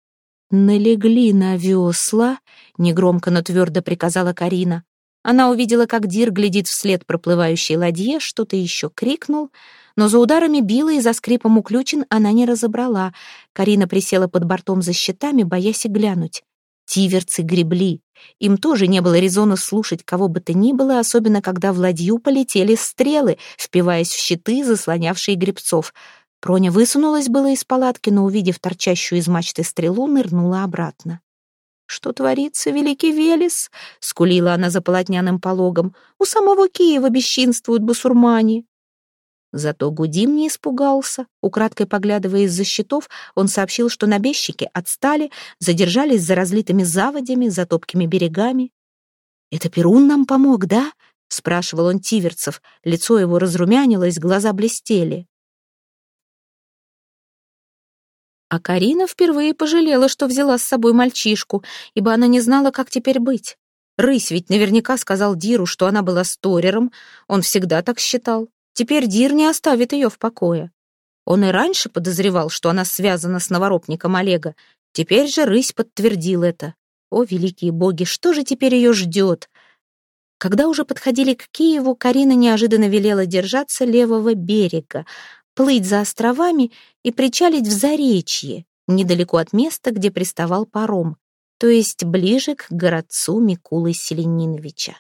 «Налегли на весла», — негромко, но твердо приказала Карина. Она увидела, как Дир глядит вслед проплывающей ладье, что-то еще крикнул, но за ударами била и за скрипом уключен она не разобрала. Карина присела под бортом за щитами, боясь и глянуть. Тиверцы гребли. Им тоже не было резона слушать кого бы то ни было, особенно когда в ладью полетели стрелы, впиваясь в щиты, заслонявшие гребцов. Проня высунулась было из палатки, но, увидев торчащую из мачты стрелу, нырнула обратно. «Что творится, великий Велес?» — скулила она за полотняным пологом. «У самого Киева бесчинствуют басурмане». Зато Гудим не испугался. Украдкой поглядывая из-за щитов, он сообщил, что набежчики отстали, задержались за разлитыми заводями, за топкими берегами. «Это Перун нам помог, да?» — спрашивал он тиверцев. Лицо его разрумянилось, глаза блестели. А Карина впервые пожалела, что взяла с собой мальчишку, ибо она не знала, как теперь быть. Рысь ведь наверняка сказал Диру, что она была с Торером, он всегда так считал. Теперь Дир не оставит ее в покое. Он и раньше подозревал, что она связана с новоропником Олега. Теперь же рысь подтвердил это. О, великие боги, что же теперь ее ждет? Когда уже подходили к Киеву, Карина неожиданно велела держаться левого берега, плыть за островами и причалить в Заречье, недалеко от места, где приставал паром, то есть ближе к городцу Микулы Селениновича.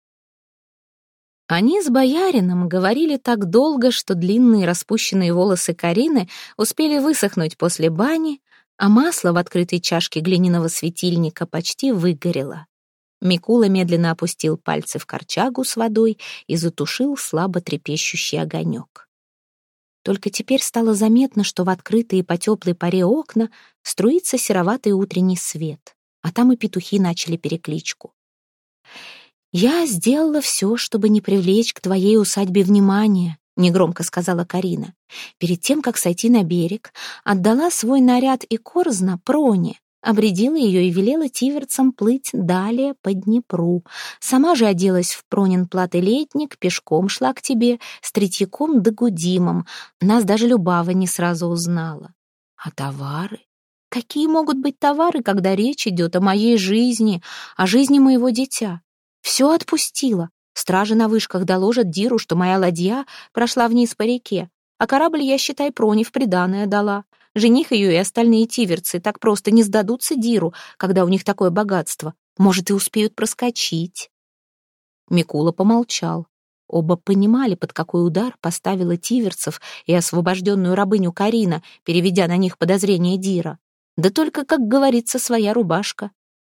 Они с боярином говорили так долго, что длинные распущенные волосы Карины успели высохнуть после бани, а масло в открытой чашке глиняного светильника почти выгорело. Микула медленно опустил пальцы в корчагу с водой и затушил слабо трепещущий огонек. Только теперь стало заметно, что в открытые по теплой паре окна струится сероватый утренний свет, а там и петухи начали перекличку. «Я сделала все, чтобы не привлечь к твоей усадьбе внимания», — негромко сказала Карина. «Перед тем, как сойти на берег, отдала свой наряд и корзна Проне. Обрядила ее и велела тиверцам плыть далее по Днепру. Сама же оделась в Пронин платый летник, пешком шла к тебе, с Третьяком да Гудимом. Нас даже Любава не сразу узнала. А товары? Какие могут быть товары, когда речь идет о моей жизни, о жизни моего дитя? Все отпустила. Стражи на вышках доложат Диру, что моя ладья прошла вниз по реке, а корабль я, считай, Проне в приданое дала. Жених ее и остальные тиверцы так просто не сдадутся Диру, когда у них такое богатство. Может, и успеют проскочить. Микула помолчал. Оба понимали, под какой удар поставила тиверцев и освобожденную рабыню Карина, переведя на них подозрение Дира. Да только, как говорится, своя рубашка.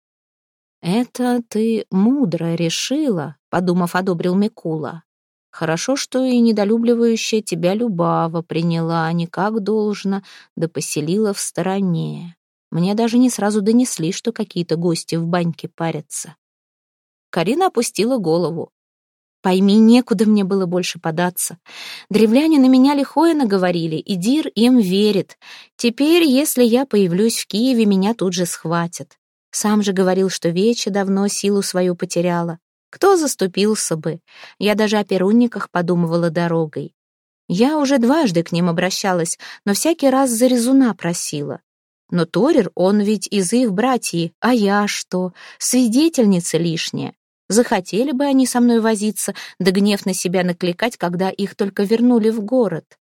«Это ты мудро решила», — подумав, одобрил Микула. «Хорошо, что и недолюбливающая тебя Любава приняла не как должно, да поселила в стороне. Мне даже не сразу донесли, что какие-то гости в баньке парятся». Карина опустила голову. «Пойми, некуда мне было больше податься. Древляне на меня лихое наговорили, и Дир им верит. Теперь, если я появлюсь в Киеве, меня тут же схватят. Сам же говорил, что Веча давно силу свою потеряла. Кто заступился бы? Я даже о перунниках подумывала дорогой. Я уже дважды к ним обращалась, но всякий раз за резуна просила. Но Торир, он ведь из их братьев, а я что? Свидетельница лишняя. Захотели бы они со мной возиться, да гнев на себя накликать, когда их только вернули в город».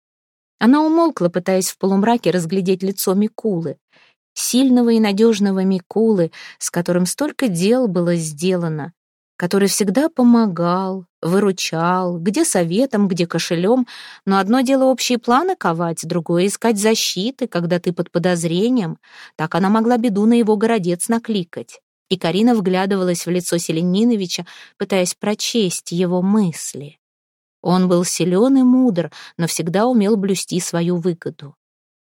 Она умолкла, пытаясь в полумраке разглядеть лицо Микулы. Сильного и надежного Микулы, с которым столько дел было сделано, который всегда помогал, выручал, где советом, где кошелем, но одно дело общие планы ковать, другое — искать защиты, когда ты под подозрением. Так она могла беду на его городец накликать. И Карина вглядывалась в лицо Селениновича, пытаясь прочесть его мысли. Он был силен и мудр, но всегда умел блюсти свою выгоду.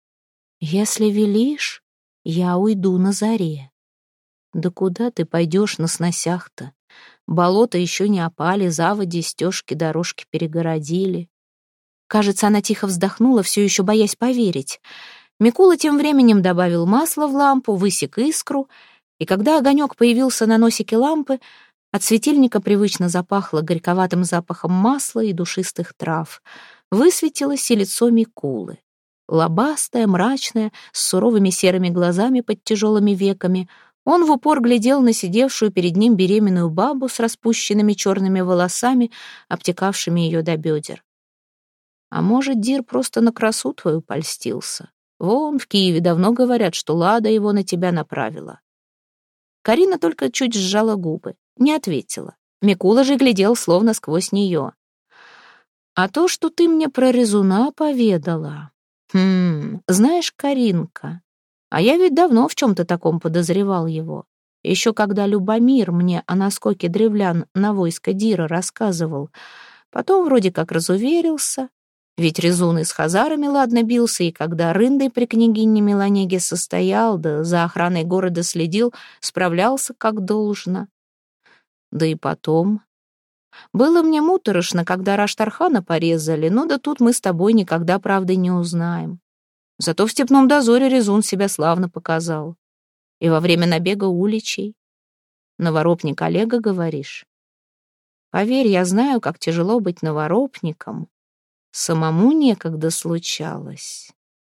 «Если велишь, я уйду на заре». «Да куда ты пойдешь на сносях-то? Болота еще не опали, заводи, стежки, дорожки перегородили». Кажется, она тихо вздохнула, все еще боясь поверить. Микула тем временем добавил масла в лампу, высек искру, и когда огонек появился на носике лампы, от светильника привычно запахло горьковатым запахом масла и душистых трав. Высветилось и лицо Микулы. Лобастое, мрачное, с суровыми серыми глазами под тяжелыми веками, он в упор глядел на сидевшую перед ним беременную бабу с распущенными черными волосами, обтекавшими ее до бедер. «А может, Дир просто на красу твою польстился? Вон в Киеве давно говорят, что Лада его на тебя направила». Карина только чуть сжала губы, не ответила. Микула же глядел словно сквозь нее. «А то, что ты мне про резуна поведала... знаешь, Каринка, а я ведь давно в чем-то таком подозревал его. Еще когда Любомир мне о наскоке древлян на войско Дира рассказывал. Потом вроде как разуверился, ведь резун и с хазарами ладно бился, и когда рындой при княгине Меланеге состоял, да за охраной города следил, справлялся как должно. Да и потом... Было мне муторошно, когда Раштархана порезали, но да тут мы с тобой никогда правды не узнаем. Зато в степном дозоре резун себя славно показал. И во время набега уличей. Новоропник Олега, говоришь? Поверь, я знаю, как тяжело быть новоропником. Самому некогда случалось.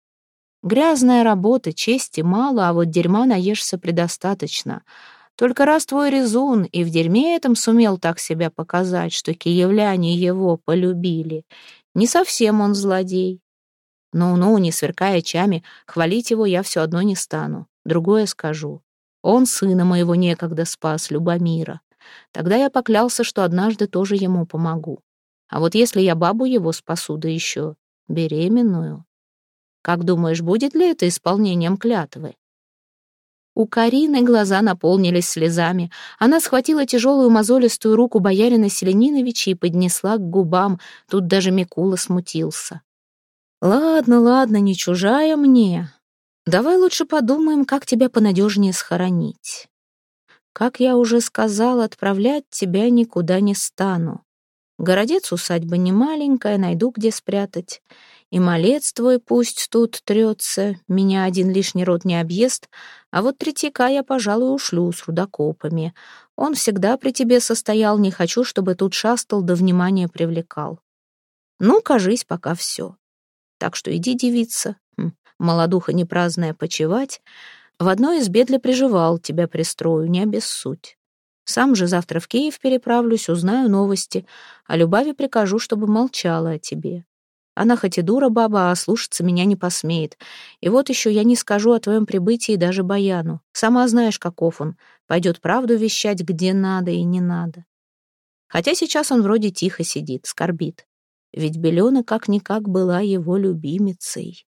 Грязная работа, чести мало, а вот дерьма наешься предостаточно. Только раз твой резун и в дерьме этом сумел так себя показать, что киевляне его полюбили. Не совсем он злодей. Ну-ну, не сверкая очами, хвалить его я все одно не стану. Другое скажу. Он сына моего некогда спас, Любомира. Тогда я поклялся, что однажды тоже ему помогу. А вот если я бабу его спасу, да еще беременную, как думаешь, будет ли это исполнением клятвы? У Карины глаза наполнились слезами. Она схватила тяжелую мозолистую руку боярина Селениновича и поднесла к губам. Тут даже Микула смутился. «Ладно, ладно, не чужая мне. Давай лучше подумаем, как тебя понадежнее схоронить. Как я уже сказал, отправлять тебя никуда не стану. Городец усадьба не маленькая, найду где спрятать. И малец твой пусть тут трется, меня один лишний род не объест, а вот Третьяка я, пожалуй, ушлю с рудокопами. Он всегда при тебе состоял, не хочу, чтобы тут шастал да внимание привлекал. Ну, кажись, пока все. Так что иди, девица, молодуха непраздная, почевать. В одной избе для приживал тебя пристрою, не обессудь. Сам же завтра в Киев переправлюсь, узнаю новости, а Любави прикажу, чтобы молчала о тебе. Она хоть и дура баба, а слушаться меня не посмеет. И вот еще я не скажу о твоем прибытии даже Баяну. Сама знаешь, каков он. Пойдет правду вещать, где надо и не надо. Хотя сейчас он вроде тихо сидит, скорбит. Ведь Белена как-никак была его любимицей.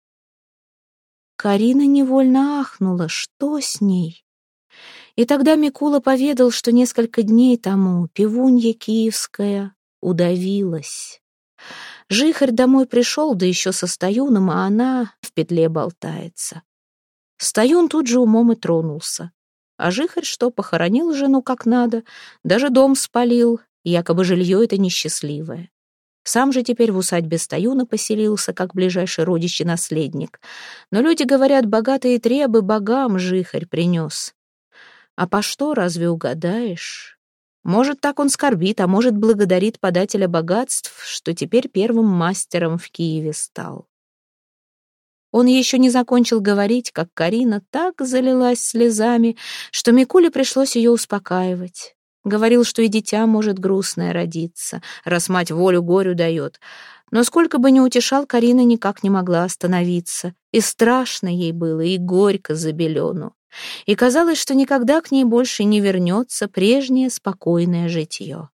Карина невольно ахнула. Что с ней? И тогда Микула поведал, что несколько дней тому пивунья киевская удавилась. Жихарь домой пришел, да еще со Стоюном, а она в петле болтается. Стоюн тут же умом и тронулся. А Жихарь что, похоронил жену как надо, даже дом спалил, якобы жилье это несчастливое. Сам же теперь в усадьбе Стоюна поселился, как ближайший родич и наследник. Но люди говорят, богатые требы богам Жихарь принес. А по что, разве угадаешь? Может, так он скорбит, а может, благодарит подателя богатств, что теперь первым мастером в Киеве стал. Он еще не закончил говорить, как Карина так залилась слезами, что Микуле пришлось ее успокаивать. Говорил, что и дитя может грустное родиться, раз мать волю горю дает. Но сколько бы ни утешал, Карина никак не могла остановиться. И страшно ей было, и горько за Белену. И казалось, что никогда к ней больше не вернется прежнее спокойное житье.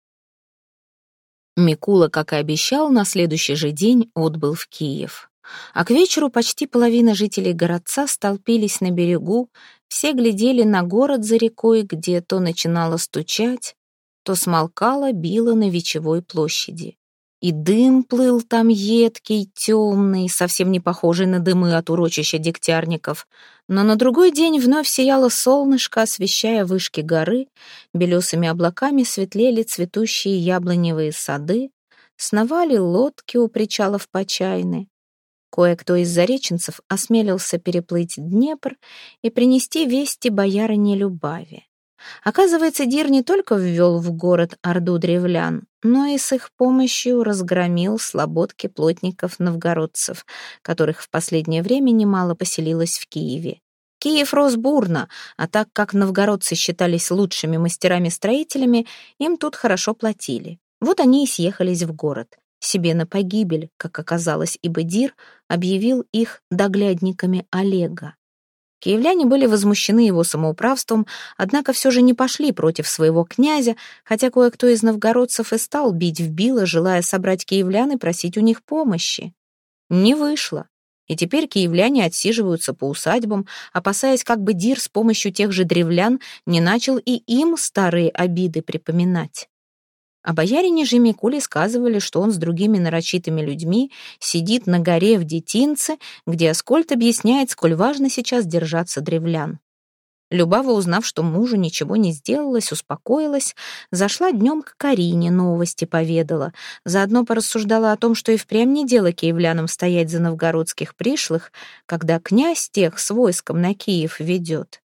Микула, как и обещал, на следующий же день отбыл в Киев. А к вечеру почти половина жителей городца столпились на берегу, все глядели на город за рекой, где то начинало стучать, то смолкало, било на Вечевой площади. И дым плыл там едкий, темный, совсем не похожий на дымы от урочища дегтярников. Но на другой день вновь сияло солнышко, освещая вышки горы, белесыми облаками светлели цветущие яблоневые сады, сновали лодки у причалов Почайны. Кое-кто из зареченцев осмелился переплыть Днепр и принести вести боярине Любави. Оказывается, Дир не только ввел в город орду древлян, но и с их помощью разгромил слободки плотников-новгородцев, которых в последнее время немало поселилось в Киеве. Киев рос бурно, а так как новгородцы считались лучшими мастерами-строителями, им тут хорошо платили. Вот они и съехались в город. Себе на погибель, как оказалось, ибо Дир объявил их доглядниками Олега. Киевляне были возмущены его самоуправством, однако все же не пошли против своего князя, хотя кое-кто из новгородцев и стал бить в било, желая собрать киевлян и просить у них помощи. Не вышло, и теперь киевляне отсиживаются по усадьбам, опасаясь, как бы Дир с помощью тех же древлян не начал и им старые обиды припоминать. А боярине же Микуле сказывали, что он с другими нарочитыми людьми сидит на горе в Детинце, где Аскольд объясняет, сколь важно сейчас держаться древлян. Любава, узнав, что мужу ничего не сделалось, успокоилась, зашла днем к Карине, новости поведала, заодно порассуждала о том, что и впрямь не дело киевлянам стоять за новгородских пришлых, когда князь тех с войском на Киев ведет.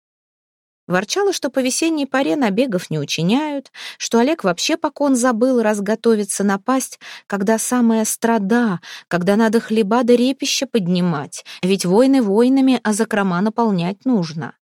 Ворчала, что по весенней поре набегов не учиняют, что Олег вообще покон забыл, раз готовится напасть, когда самая страда, когда надо хлеба да репища поднимать, ведь войны войнами, а закрома наполнять нужно.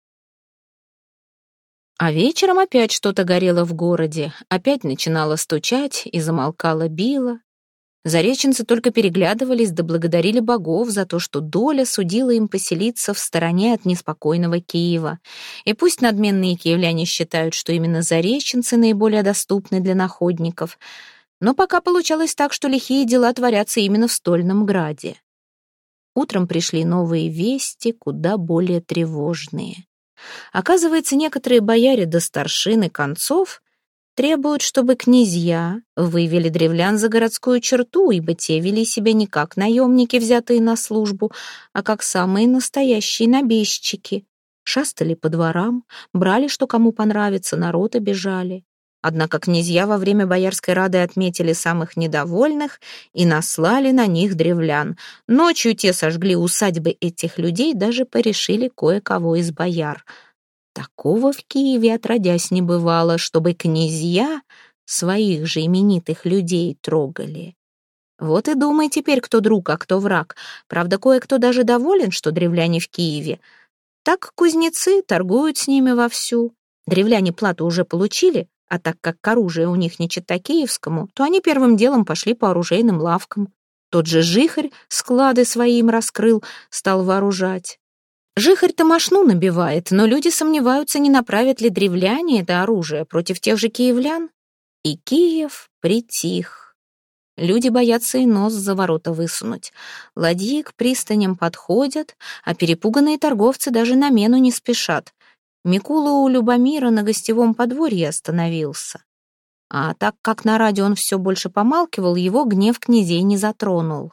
А вечером опять что-то горело в городе, опять начинало стучать и замолкало било. Зареченцы только переглядывались да благодарили богов за то, что доля судила им поселиться в стороне от неспокойного Киева. И пусть надменные киевляне считают, что именно зареченцы наиболее доступны для находников, но пока получалось так, что лихие дела творятся именно в Стольном Граде. Утром пришли новые вести, куда более тревожные. Оказывается, некоторые бояре до старшины концов требуют, чтобы князья вывели древлян за городскую черту, ибо те вели себя не как наемники, взятые на службу, а как самые настоящие набежчики. Шастали по дворам, брали, что кому понравится, народ обижали. Однако князья во время Боярской рады отметили самых недовольных и наслали на них древлян. Ночью те сожгли усадьбы этих людей, даже порешили кое-кого из бояр. Такого в Киеве отродясь не бывало, чтобы князья своих же именитых людей трогали. Вот и думай теперь, кто друг, а кто враг. Правда, кое-кто даже доволен, что древляне в Киеве. Так кузнецы торгуют с ними вовсю. Древляне плату уже получили, а так как оружие у них не чета киевскому, то они первым делом пошли по оружейным лавкам. Тот же Жихарь склады свои им раскрыл, стал вооружать. Жихарь-то мошну набивает, но люди сомневаются, не направят ли древляне это оружие против тех же киевлян. И Киев притих. Люди боятся и нос за ворота высунуть. Ладьи к пристаням подходят, а перепуганные торговцы даже на мену не спешат. Микула у Любомира на гостевом подворье остановился. А так как на радио он все больше помалкивал, его гнев князей не затронул.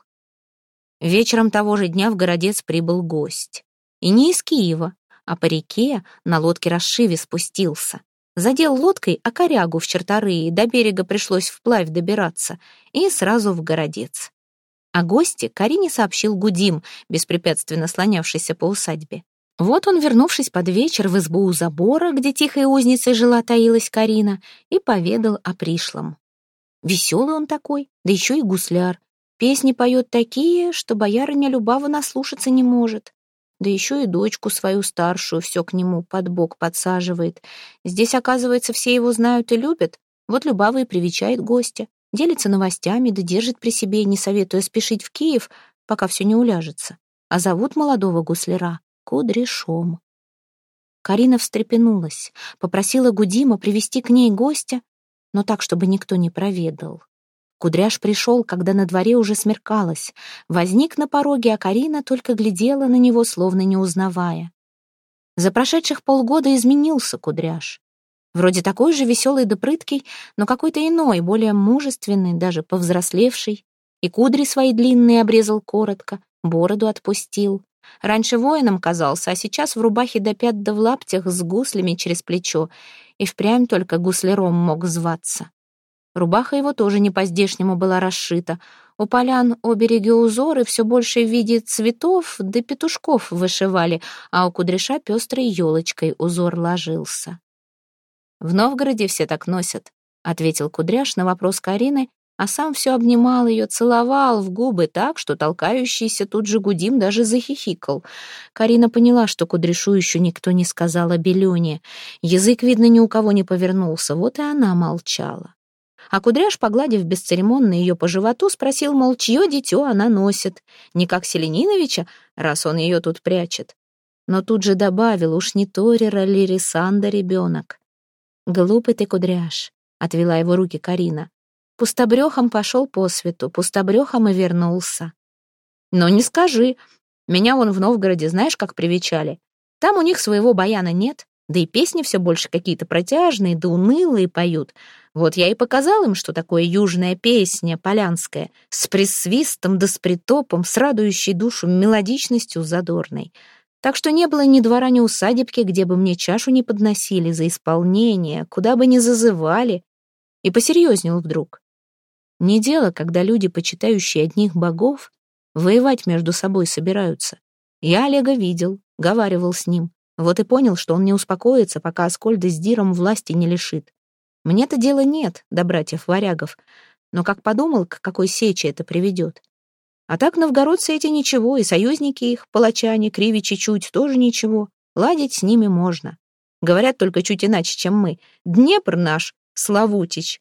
Вечером того же дня в городец прибыл гость. И не из Киева, а по реке на лодке расшиве спустился. Задел лодкой о корягу в Черторые, до берега пришлось вплавь добираться, и сразу в городец. О госте Карине сообщил Гудим, беспрепятственно слонявшийся по усадьбе. Вот он, вернувшись под вечер в избу у забора, где тихой узницей жила таилась Карина, и поведал о пришлом. Веселый он такой, да еще и гусляр. Песни поет такие, что боярыня Любава наслушаться не может. Да еще и дочку свою старшую все к нему под бок подсаживает. Здесь, оказывается, все его знают и любят. Вот Любава и привечает гостя, делится новостями, да держит при себе, не советуя спешить в Киев, пока все не уляжется. А зовут молодого гусляра Кудряшом. Карина встрепенулась, попросила Гудима привести к ней гостя, но так, чтобы никто не проведал. Кудряш пришел, когда на дворе уже смеркалось. Возник на пороге, а Карина только глядела на него, словно не узнавая. За прошедших полгода изменился Кудряш. Вроде такой же веселый да прыткий, но какой-то иной, более мужественный, даже повзрослевший. И кудри свои длинные обрезал коротко, бороду отпустил. Раньше воином казался, а сейчас в рубахе до пят да в лаптях с гуслями через плечо, и впрямь только гусляром мог зваться. Рубаха его тоже не по-здешнему была расшита. У полян обереги узоры все больше в виде цветов да петушков вышивали, а у Кудряша пестрой елочкой узор ложился. «В Новгороде все так носят», — ответил Кудряш на вопрос Карины, а сам все обнимал ее, целовал в губы так, что толкающийся тут же Гудим даже захихикал. Карина поняла, что Кудряшу еще никто не сказал о Белене. Язык, видно, ни у кого не повернулся, вот и она молчала. А Кудряш, погладив бесцеремонно ее по животу, спросил, мол, чье дитё она носит, не как Селениновича, раз он ее тут прячет. Но тут же добавил, уж не Торера ли Рисанда ребенок. «Глупый ты, Кудряш», — отвела его руки Карина. «Пустобрехом пошел по свету, пустобрехом и вернулся». «Но не скажи, меня вон в Новгороде знаешь, как привечали? Там у них своего баяна нет, да и песни все больше какие-то протяжные да унылые поют. Вот я и показал им, что такое южная песня, полянская, с присвистом да с притопом, с радующей душу мелодичностью задорной. Так что не было ни двора, ни усадебки, где бы мне чашу не подносили за исполнение, куда бы ни зазывали». И посерьезнел вдруг. Не дело, когда люди, почитающие одних богов, воевать между собой собираются. Я Олега видел, говаривал с ним. Вот и понял, что он не успокоится, пока Аскольда с Диром власти не лишит. Мне-то дела нет до братьев-варягов, но как подумал, к какой сече это приведет. А так новгородцы эти ничего, и союзники их, палачане, кривичи чуть, тоже ничего. Ладить с ними можно. Говорят только чуть иначе, чем мы. Днепр наш, Славутич,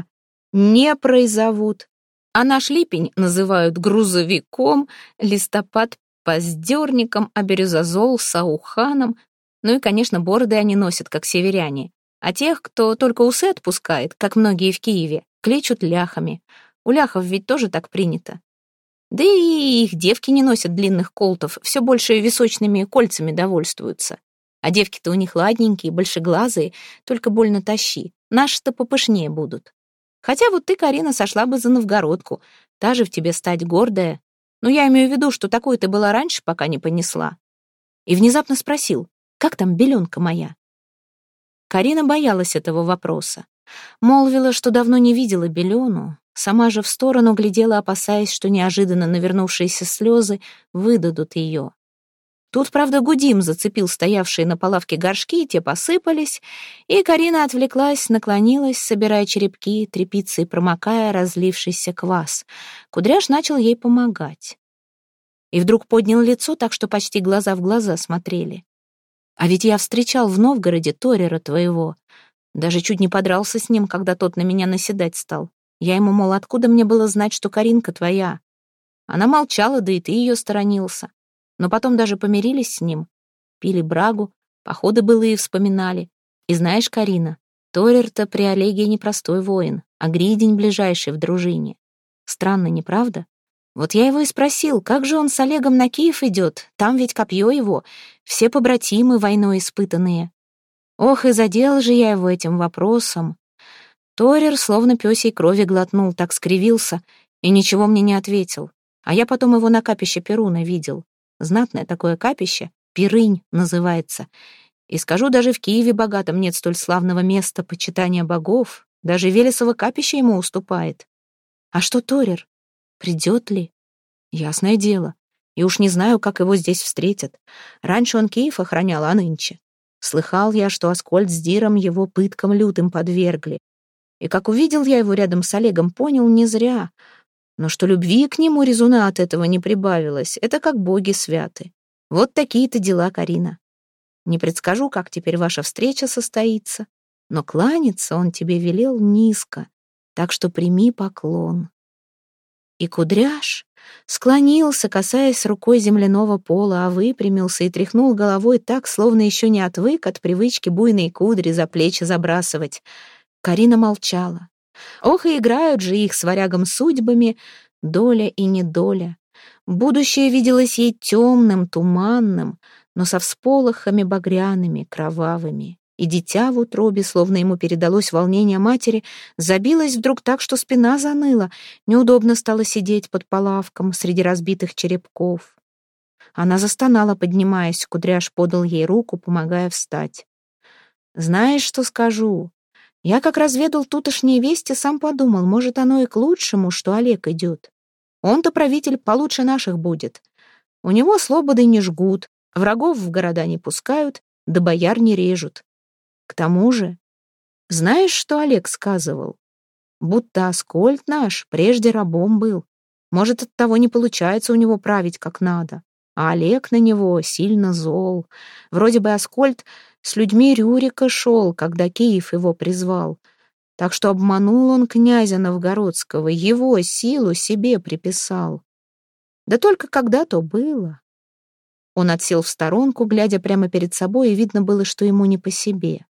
Днепрой зовут. А наш Липень называют грузовиком, листопад поздерником, а березозол сауханом. Ну и, конечно, бороды они носят, как северяне. А тех, кто только усы отпускает, как многие в Киеве, кличут ляхами. У ляхов ведь тоже так принято. Да и их девки не носят длинных колтов, все больше височными кольцами довольствуются. А девки-то у них ладненькие, большеглазые, только больно тащи. Наши-то попышнее будут. Хотя вот ты, Карина, сошла бы за новгородку. Та же в тебе стать гордая. Но я имею в виду, что такой ты была раньше, пока не понесла. И внезапно спросил, как там беленка моя? Карина боялась этого вопроса. Молвила, что давно не видела Белену, сама же в сторону глядела, опасаясь, что неожиданно навернувшиеся слезы выдадут ее. Тут, правда, Гудим зацепил стоявшие на палавке горшки, те посыпались, и Карина отвлеклась, наклонилась, собирая черепки, тряпицей промокая разлившийся квас. Кудряш начал ей помогать. И вдруг поднял лицо так, что почти глаза в глаза смотрели. «А ведь я встречал в Новгороде Торера твоего. Даже чуть не подрался с ним, когда тот на меня наседать стал. Я ему, мол, откуда мне было знать, что Каринка твоя?» Она молчала, да и ты ее сторонился. Но потом даже помирились с ним. Пили брагу, походы былые вспоминали. И знаешь, Карина, Торер-то при Олеге непростой воин, а гридень ближайший в дружине. Странно, не правда? Вот я его и спросил, как же он с Олегом на Киев идет? Там ведь копье его, все побратимы войной испытанные. Ох, и задел же я его этим вопросом. Торер словно пёсей крови глотнул, так скривился и ничего мне не ответил. А я потом его на капище Перуна видел. Знатное такое капище, Пирынь называется. И скажу, даже в Киеве богатом нет столь славного места почитания богов. Даже Велесово капище ему уступает. А что Торер? Придет ли? Ясное дело. И уж не знаю, как его здесь встретят. Раньше он Киев охранял, а нынче. Слыхал я, что Аскольд с Диром его пыткам лютым подвергли. И как увидел я его рядом с Олегом, понял не зря. Но что любви к нему резуна от этого не прибавилось, это как боги святы. Вот такие-то дела, Карина. Не предскажу, как теперь ваша встреча состоится, но кланяться он тебе велел низко, так что прими поклон. И Кудряш склонился, касаясь рукой земляного пола, а выпрямился и тряхнул головой так, словно еще не отвык от привычки буйные кудри за плечи забрасывать. Карина молчала. Ох, и играют же их с варягом судьбами, доля и недоля. Будущее виделось ей темным, туманным, но со всполохами багряными, кровавыми. И дитя в утробе, словно ему передалось волнение матери, забилось вдруг так, что спина заныла, неудобно стало сидеть под палавком среди разбитых черепков. Она застонала, поднимаясь, Кудряш подал ей руку, помогая встать. «Знаешь, что скажу? Я как разведал тутошние вести, сам подумал, может, оно и к лучшему, что Олег идет. Он-то правитель получше наших будет. У него слободы не жгут, врагов в города не пускают, да бояр не режут. К тому же, знаешь, что Олег сказывал? Будто Аскольд наш прежде рабом был. Может, оттого не получается у него править как надо. А Олег на него сильно зол. Вроде бы Аскольд с людьми Рюрика шел, когда Киев его призвал. Так что обманул он князя Новгородского, его силу себе приписал. Да только когда то было. Он отсел в сторонку, глядя прямо перед собой, и видно было, что ему не по себе.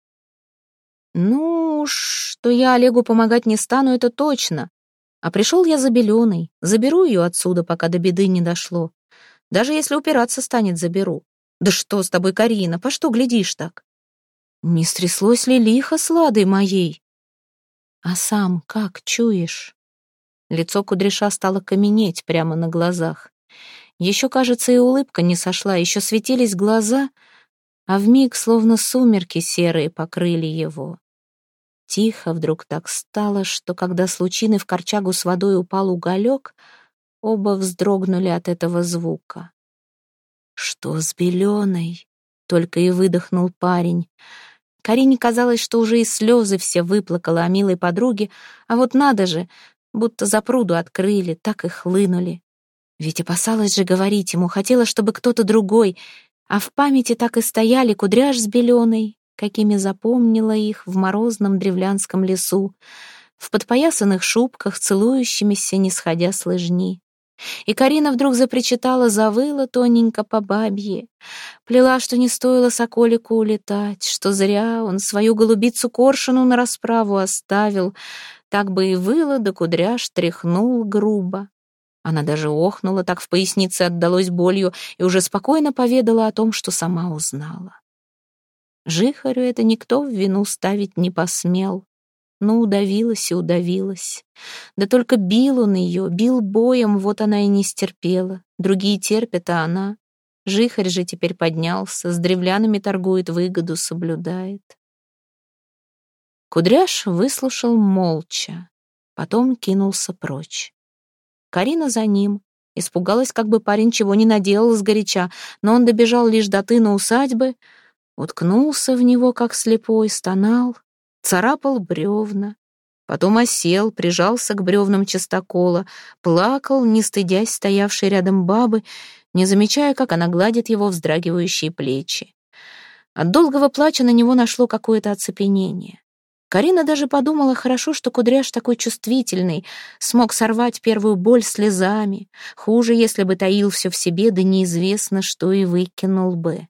Ну, что я Олегу помогать не стану, это точно. А пришел я за Беленой, заберу ее отсюда, пока до беды не дошло. Даже если упираться станет, заберу. Да что с тобой, Карина, по что глядишь так? Не стряслось ли лихо с Ладой моей? А сам как чуешь? Лицо Кудряша стало каменеть прямо на глазах. Еще, кажется, и улыбка не сошла, еще светились глаза, а вмиг словно сумерки серые покрыли его. Тихо вдруг так стало, что когда с лучины в корчагу с водой упал уголек, оба вздрогнули от этого звука. «Что с Беленой?» — только и выдохнул парень. Карине казалось, что уже и слезы все выплакала о милой подруге, а вот надо же, будто запруду открыли, так и хлынули. Ведь опасалась же говорить ему, хотела, чтобы кто-то другой, а в памяти так и стояли Кудряш с Беленой, какими запомнила их в морозном древлянском лесу, в подпоясанных шубках, целующимися, не сходя с лыжни. И Карина вдруг запричитала, завыла тоненько по бабье, плела, что не стоило соколику улетать, что зря он свою голубицу Коршуну на расправу оставил, так бы и выла, да Кудряш тряхнул грубо. Она даже охнула, так в пояснице отдалось болью, и уже спокойно поведала о том, что сама узнала. Жихарю это никто в вину ставить не посмел. Ну, удавилась и удавилась. Да только бил он ее, бил боем, вот она и не стерпела. Другие терпят, а она... Жихарь же теперь поднялся, с древлянами торгует, выгоду соблюдает. Кудряш выслушал молча, потом кинулся прочь. Карина за ним. Испугалась, как бы парень чего не наделал сгоряча, но он добежал лишь до тына усадьбы, уткнулся в него, как слепой, стонал, царапал бревна, потом осел, прижался к бревнам частокола, плакал, не стыдясь стоявшей рядом бабы, не замечая, как она гладит его вздрагивающие плечи. От долгого плача на него нашло какое-то оцепенение. Карина даже подумала, хорошо, что Кудряш такой чувствительный, смог сорвать первую боль слезами. Хуже, если бы таил все в себе, да неизвестно, что и выкинул бы.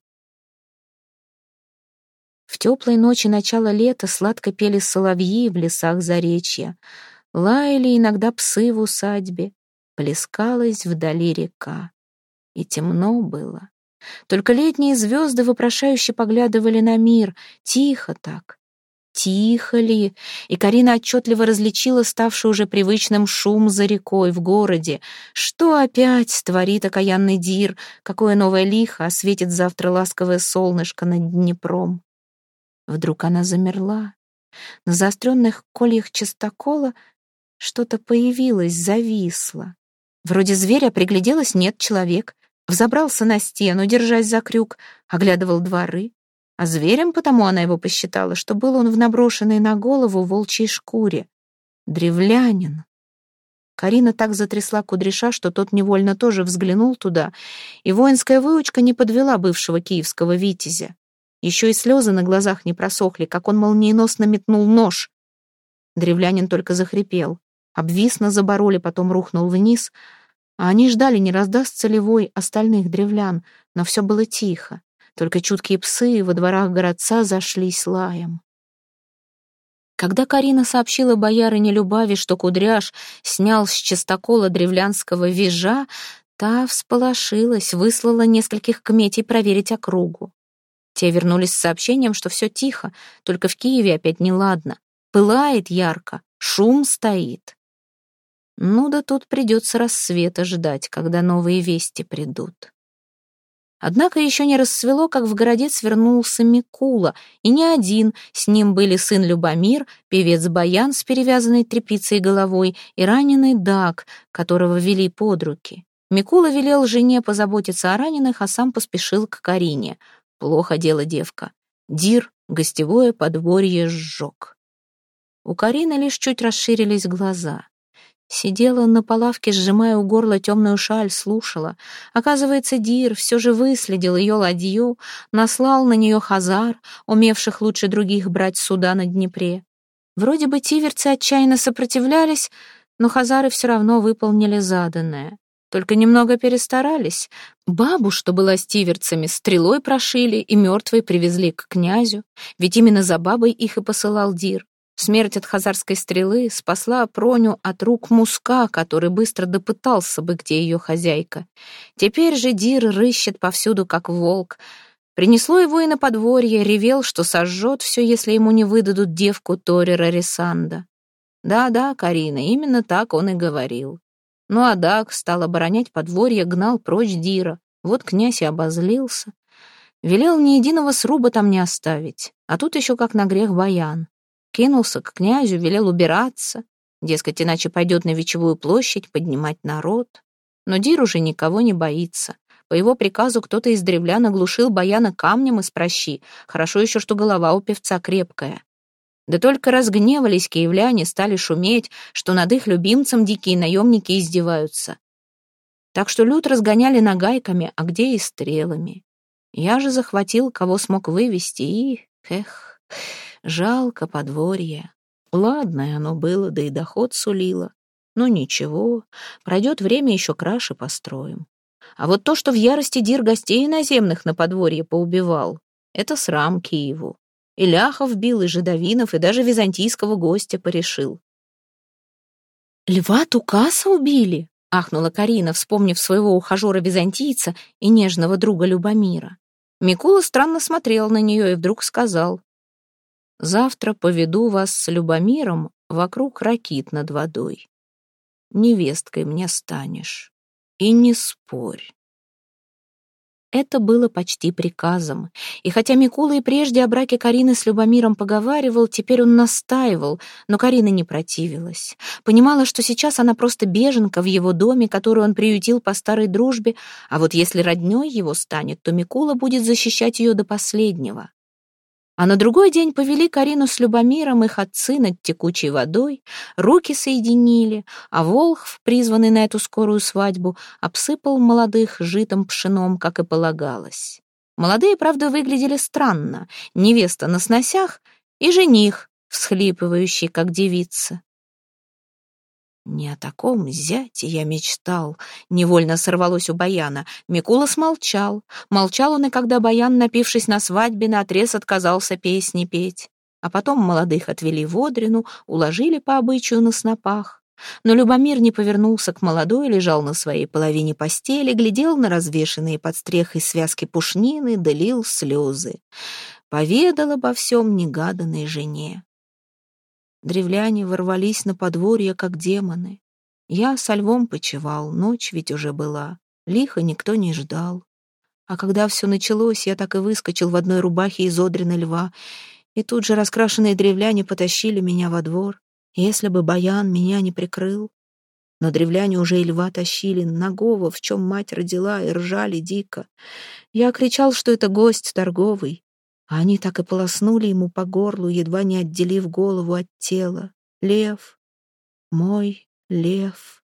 В теплой ночи начала лета сладко пели соловьи в лесах заречья, лаяли иногда псы в усадьбе, плескалась вдали река. И темно было. Только летние звезды вопрошающе поглядывали на мир, тихо так. Тихо ли? И Карина отчетливо различила ставший уже привычным шум за рекой в городе. Что опять творит окаянный Дир? Какое новое лихо осветит завтра ласковое солнышко над Днепром? Вдруг она замерла. На заостренных кольях частокола что-то появилось, зависло. Вроде зверя, пригляделась, нет, человек. Взобрался на стену, держась за крюк, оглядывал дворы. А зверем потому она его посчитала, что был он в наброшенной на голову волчьей шкуре. Древлянин. Карина так затрясла Кудряша, что тот невольно тоже взглянул туда, и воинская выучка не подвела бывшего киевского витязя. Еще и слезы на глазах не просохли, как он молниеносно метнул нож. Древлянин только захрипел, обвис на забороле, потом рухнул вниз, а они ждали, не раздастся ли вой остальных древлян, но все было тихо. Только чуткие псы во дворах городца зашлись лаем. Когда Карина сообщила боярине Любави, что Кудряш снял с частокола древлянского вежа, та всполошилась, выслала нескольких кметей проверить округу. Те вернулись с сообщением, что все тихо, только в Киеве опять неладно. Пылает ярко, шум стоит. Ну да тут придется рассвета ждать, когда новые вести придут. Однако еще не рассвело, как в городец вернулся Микула, и не один, с ним были сын Любомир, певец Баян с перевязанной тряпицей головой и раненый Даг, которого вели под руки. Микула велел жене позаботиться о раненых, а сам поспешил к Карине. Плохо дело девка. Дир гостевое подворье сжег. У Карины лишь чуть расширились глаза. Сидела на палавке, сжимая у горла темную шаль, слушала. Оказывается, Дир все же выследил ее ладью, наслал на нее хазар, умевших лучше других брать суда на Днепре. Вроде бы тиверцы отчаянно сопротивлялись, но хазары все равно выполнили заданное. Только немного перестарались. Бабу, что была с тиверцами, стрелой прошили и мертвой привезли к князю, ведь именно за бабой их и посылал Дир. Смерть от хазарской стрелы спасла Проню от рук Муска, который быстро допытался бы, где ее хозяйка. Теперь же Дир рыщет повсюду, как волк. Принесло его и на подворье, ревел, что сожжет все, если ему не выдадут девку Торера Рисанда. Да-да, Карина, именно так он и говорил. Ну а Даг стал оборонять подворье, гнал прочь Дира. Вот князь и обозлился. Велел ни единого сруба там не оставить, а тут еще как на грех Баян. Кинулся к князю, велел убираться, дескать, иначе пойдет на Вечевую площадь поднимать народ. Но Дир уже никого не боится. По его приказу кто-то из древлян оглушил Баяна камнем из пращи. Хорошо еще, что голова у певца крепкая. Да только разгневались киевляне, стали шуметь, что над их любимцем дикие наемники издеваются. Так что люд разгоняли нагайками, а где и стрелами. Я же захватил, кого смог вывести, и... жалко подворье. Ладное оно было, да и доход сулило. Ну ничего, пройдет время, еще краше построим. А вот то, что в ярости Дир гостей иноземных на подворье поубивал, это срам Киеву. И ляхов бил, и жидовинов, и даже византийского гостя порешил. «Льва Тукаса убили?» — ахнула Карина, вспомнив своего ухажера-византийца и нежного друга Любомира. Микула странно смотрел на нее и вдруг сказал: «Завтра поведу вас с Любомиром вокруг ракит над водой. Невесткой мне станешь, и не спорь». Это было почти приказом. И хотя Микула и прежде о браке Карины с Любомиром поговаривал, теперь он настаивал, но Карина не противилась. Понимала, что сейчас она просто беженка в его доме, которую он приютил по старой дружбе, а вот если роднёй его станет, то Микула будет защищать ее до последнего. А на другой день повели Карину с Любомиром их отцы над текучей водой, руки соединили, а Волхв, призванный на эту скорую свадьбу, обсыпал молодых житом пшеном, как и полагалось. Молодые, правда, выглядели странно, невеста на сносях и жених, всхлипывающий, как девица. «Не о таком зяте я мечтал», — невольно сорвалось у Баяна. Микула смолчал. Молчал он и когда Баян, напившись на свадьбе, наотрез отказался песни петь. А потом молодых отвели в одрину, уложили по обычаю на снопах. Но Любомир не повернулся к молодой, лежал на своей половине постели, глядел на развешанные под стрехой связки пушнины, долил слезы. Поведал обо всем негаданной жене. Древляне ворвались на подворье, как демоны. Я со львом почевал, ночь ведь уже была, лихо никто не ждал. А когда все началось, я так и выскочил в одной рубахе из одрины льва, и тут же раскрашенные древляне потащили меня во двор, если бы Баян меня не прикрыл. Но древляне уже и льва тащили, нагого, в чем мать родила, и ржали дико. Я кричал, что это гость торговый, а они так и полоснули ему по горлу, едва не отделив голову от тела. Лев, мой лев.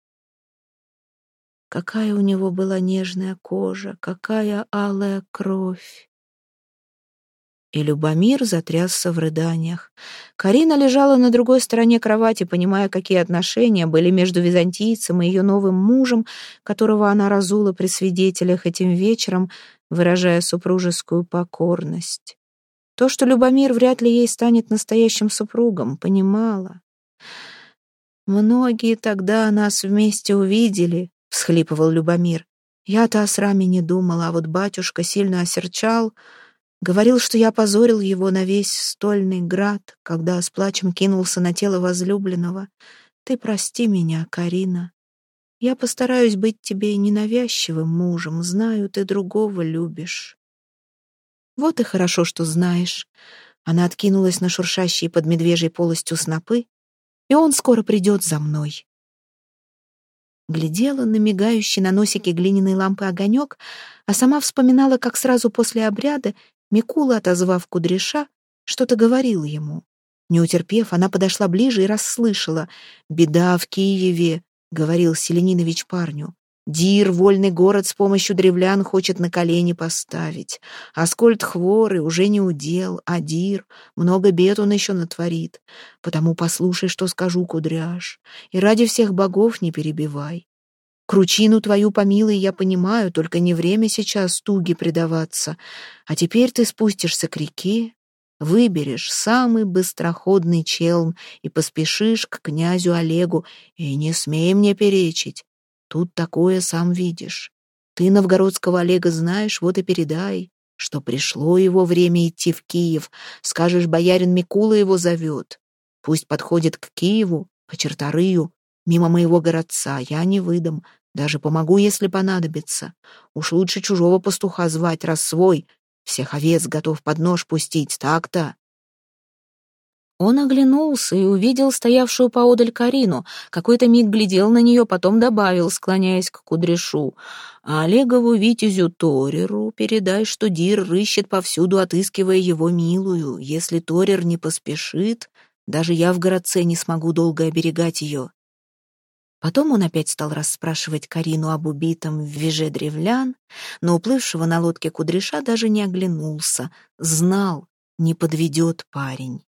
Какая у него была нежная кожа, какая алая кровь. И Любомир затрясся в рыданиях. Карина лежала на другой стороне кровати, понимая, какие отношения были между византийцем и ее новым мужем, которого она разула при свидетелях этим вечером, выражая супружескую покорность. То, что Любомир вряд ли ей станет настоящим супругом, понимала. «Многие тогда нас вместе увидели», — всхлипывал Любомир. «Я-то о сраме не думала, а вот батюшка сильно осерчал, говорил, что я позорил его на весь стольный град, когда с плачем кинулся на тело возлюбленного. Ты прости меня, Карина. Я постараюсь быть тебе ненавязчивым мужем, знаю, ты другого любишь». «Вот и хорошо, что знаешь». Она откинулась на шуршащие под медвежьей полостью снопы, и он скоро придет за мной. Глядела на мигающий на носике глиняной лампы огонек, а сама вспоминала, как сразу после обряда Микула, отозвав Кудряша, что-то говорил ему. Не утерпев, она подошла ближе и расслышала. «Беда в Киеве», — говорил Селенинович парню. «Дир, вольный город, с помощью древлян хочет на колени поставить. Аскольд хворый, уже не удел, а Дир, много бед он еще натворит. Потому послушай, что скажу, Кудряш, и ради всех богов не перебивай. Кручину твою, помилуй, я понимаю, только не время сейчас туге предаваться. А теперь ты спустишься к реке, выберешь самый быстроходный челн и поспешишь к князю Олегу, и не смей мне перечить. Тут такое сам видишь. Ты новгородского Олега знаешь, вот и передай, что пришло его время идти в Киев. Скажешь, боярин Микула его зовет. Пусть подходит к Киеву, по Черторыю, мимо моего городца. Я не выдам, даже помогу, если понадобится. Уж лучше чужого пастуха звать, раз свой. Всех овец готов под нож пустить, так-то». Он оглянулся и увидел стоявшую поодаль Карину. Какой-то миг глядел на нее, потом добавил, склоняясь к Кудряшу. «А Олегову витязю Тореру передай, что Дир рыщет повсюду, отыскивая его милую. Если Торер не поспешит, даже я в городце не смогу долго оберегать ее». Потом он опять стал расспрашивать Карину об убитом в веже древлян, но уплывшего на лодке Кудряша даже не оглянулся. Знал, не подведет парень.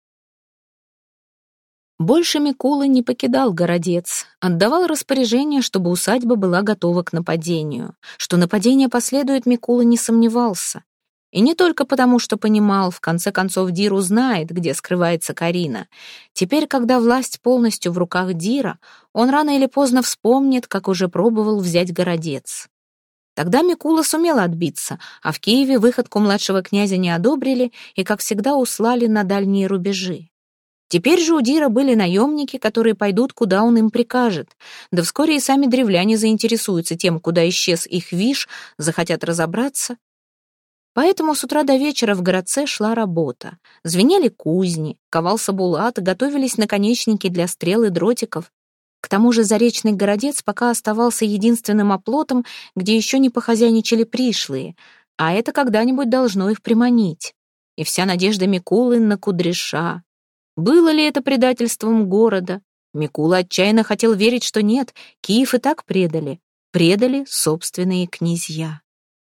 Больше Микула не покидал городец, отдавал распоряжение, чтобы усадьба была готова к нападению. Что нападение последует, Микула не сомневался. И не только потому, что понимал, в конце концов Дир узнает, где скрывается Карина. Теперь, когда власть полностью в руках Дира, он рано или поздно вспомнит, как уже пробовал взять городец. Тогда Микула сумел отбиться, а в Киеве выходку младшего князя не одобрили и, как всегда, услали на дальние рубежи. Теперь же у Дира были наемники, которые пойдут, куда он им прикажет. Да вскоре и сами древляне заинтересуются тем, куда исчез их виш, захотят разобраться. Поэтому с утра до вечера в городце шла работа. Звенели кузни, ковался булат, готовились наконечники для стрел и дротиков. К тому же Заречный городец пока оставался единственным оплотом, где еще не похозяйничали пришлые, а это когда-нибудь должно их приманить. И вся надежда Микулы на Кудряша. Было ли это предательством города? Микула отчаянно хотел верить, что нет, Киев и так предали. Предали собственные князья.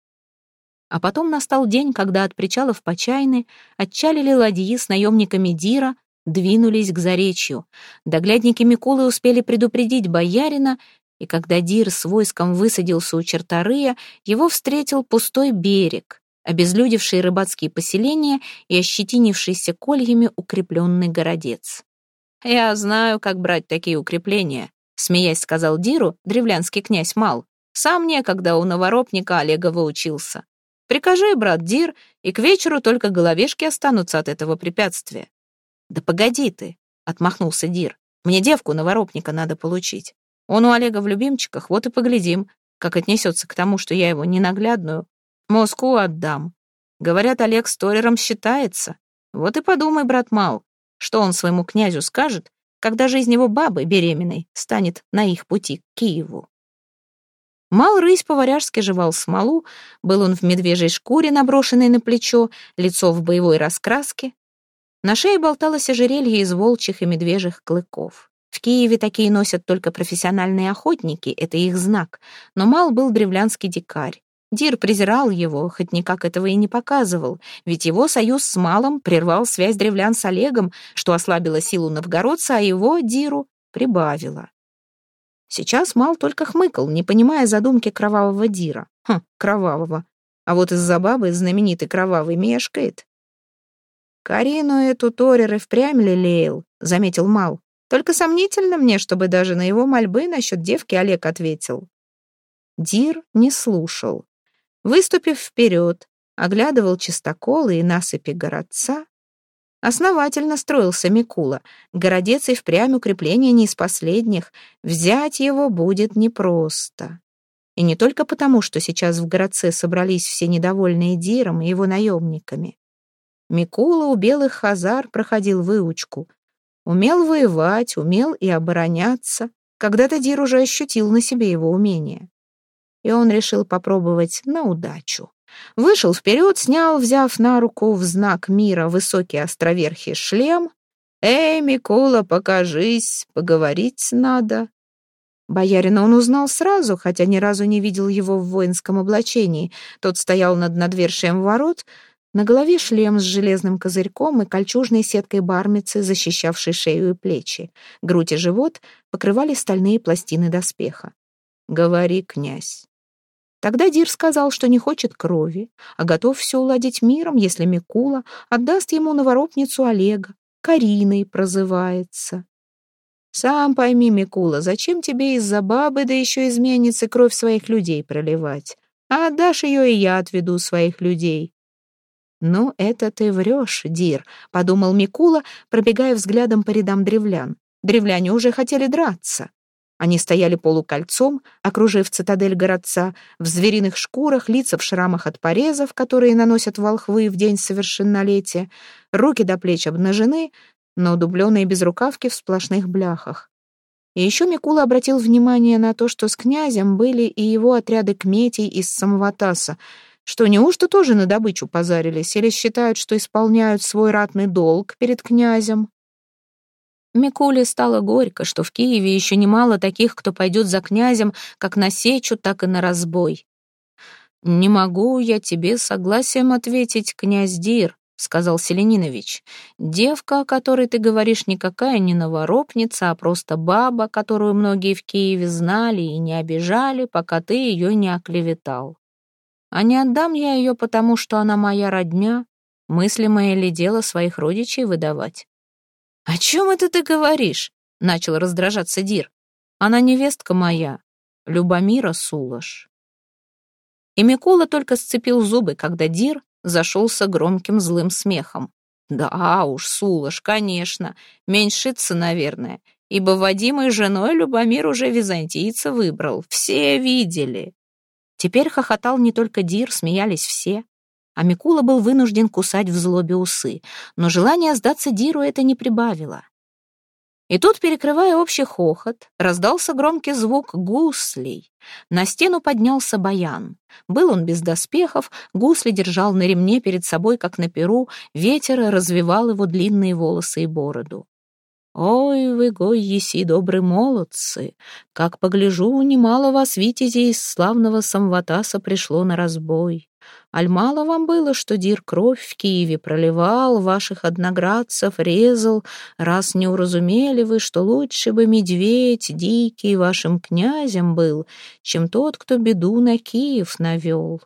А потом настал день, когда от причалов Почайны отчалили ладьи с наемниками Дира, двинулись к Заречью. Доглядники Микулы успели предупредить боярина, и когда Дир с войском высадился у Черторыя, его встретил пустой берег, обезлюдевшие рыбацкие поселения и ощетинившийся кольями укрепленный городец. «Я знаю, как брать такие укрепления», — смеясь сказал Диру древлянский князь Мал. «Сам некогда у новоропника Олегова учился. Прикажи, брат Дир, и к вечеру только головешки останутся от этого препятствия». «Да погоди ты», — отмахнулся Дир. «Мне девку новоропника надо получить. Он у Олега в любимчиках, вот и поглядим, как отнесется к тому, что я его ненаглядную Москву отдам. Говорят, Олег с Торером считается. Вот и подумай, брат Мал, что он своему князю скажет, когда жизнь его бабы беременной станет на их пути к Киеву». Мал рысь по-варяжски жевал смолу, был он в медвежьей шкуре, наброшенной на плечо, лицо в боевой раскраске. На шее болталось ожерелье из волчьих и медвежьих клыков. В Киеве такие носят только профессиональные охотники, это их знак, но Мал был древлянский дикарь. Дир презирал его, хоть никак этого и не показывал, ведь его союз с Малом прервал связь древлян с Олегом, что ослабило силу новгородца, а его, Диру, прибавило. Сейчас Мал только хмыкал, не понимая задумки кровавого Дира. Кровавого. А вот из-за бабы знаменитый кровавый мешкает. «Карину эту Торер и впрямь лелеял», — заметил Мал. «Только сомнительно мне, чтобы даже на его мольбы насчет девки Олег ответил». Дир не слушал. Выступив вперед, оглядывал чистоколы и насыпи городца. Основательно строился Микула. Городец и впрямь укрепление не из последних. Взять его будет непросто. И не только потому, что сейчас в городце собрались все недовольные Диром и его наемниками. Микула у белых хазар проходил выучку. Умел воевать, умел и обороняться. Когда-то Дир уже ощутил на себе его умение. И он решил попробовать на удачу. Вышел вперед, снял, взяв на руку в знак мира высокий островерхий шлем. «Эй, Микула, покажись, поговорить надо». Боярина он узнал сразу, хотя ни разу не видел его в воинском облачении. Тот стоял над надвершием ворот, на голове шлем с железным козырьком и кольчужной сеткой бармицы, защищавшей шею и плечи. Грудь и живот покрывали стальные пластины доспеха. «Говори, князь». Тогда Дир сказал, что не хочет крови, а готов все уладить миром, если Микула отдаст ему новоропницу Олега. Кариной прозывается. «Сам пойми, Микула, зачем тебе из-за бабы, да еще изменницы, кровь своих людей проливать? А отдашь ее, и я отведу своих людей». «Ну, это ты врешь, Дир», — подумал Микула, пробегая взглядом по рядам древлян. Древляне уже хотели драться. Они стояли полукольцом, окружив цитадель городца, в звериных шкурах, лица в шрамах от порезов, которые наносят волхвы в день совершеннолетия, руки до плеч обнажены, но дубленые безрукавки в сплошных бляхах. И еще Микула обратил внимание на то, что с князем были и его отряды кметей из Самоватаса, что неужто тоже на добычу позарились или считают, что исполняют свой ратный долг перед князем? Микуле стало горько, что в Киеве еще немало таких, кто пойдет за князем как на сечу, так и на разбой. «Не могу я тебе согласием ответить, князь Дир», — сказал Селенинович. «Девка, о которой ты говоришь, никакая не новоропница, а просто баба, которую многие в Киеве знали и не обижали, пока ты ее не оклеветал. А не отдам я ее, потому что она моя родня, мыслимое ли дело своих родичей выдавать?» «О чем это ты говоришь?» — начал раздражаться Дир. «Она невестка моя, Любомира Сулаш». И Микула только сцепил зубы, когда Дир зашелся громким злым смехом. Да уж, Сулаш, конечно, меньшится, наверное, ибо Вадимой женой Любомир уже византийца выбрал, все видели. Теперь хохотал не только Дир, смеялись все. А Микула был вынужден кусать в злобе усы, но желание сдаться Диру это не прибавило. И тут, перекрывая общий хохот, раздался громкий звук гуслей. На стену поднялся Баян. Был он без доспехов, гусли держал на ремне перед собой, как на перу, ветер развивал его длинные волосы и бороду. «Ой, вы, гой, еси, добрые молодцы! Как погляжу, немало вас, витязей, из славного Самватаса пришло на разбой. Аль мало вам было, что Дир кровь в Киеве проливал, ваших одноградцев резал, раз не уразумели вы, что лучше бы медведь дикий вашим князем был, чем тот, кто беду на Киев навел».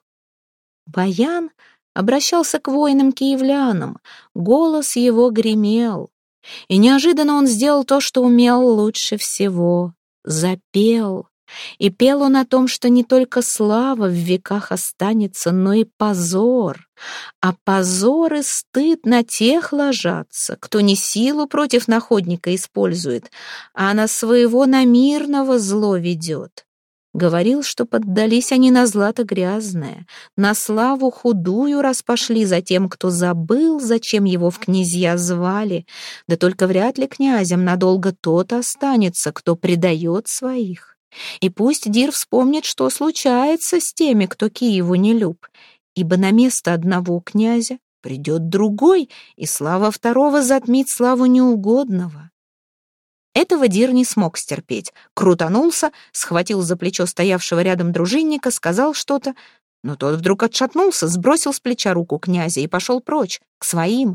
Баян обращался к воинам-киевлянам, голос его гремел. И неожиданно он сделал то, что умел лучше всего — запел. И пел он о том, что не только слава в веках останется, но и позор. А позор и стыд на тех ложатся, кто не силу против находника использует, а на своего намирного зло ведет. Говорил, что поддались они на злато грязное, на славу худую раз пошли за тем, кто забыл, зачем его в князья звали, да только вряд ли князем надолго тот останется, кто предает своих. И пусть Дир вспомнит, что случается с теми, кто Киеву не люб, ибо на место одного князя придет другой, и слава второго затмит славу неугодного. Этого Дир не смог стерпеть, крутанулся, схватил за плечо стоявшего рядом дружинника, сказал что-то, но тот вдруг отшатнулся, сбросил с плеча руку князя и пошел прочь, к своим.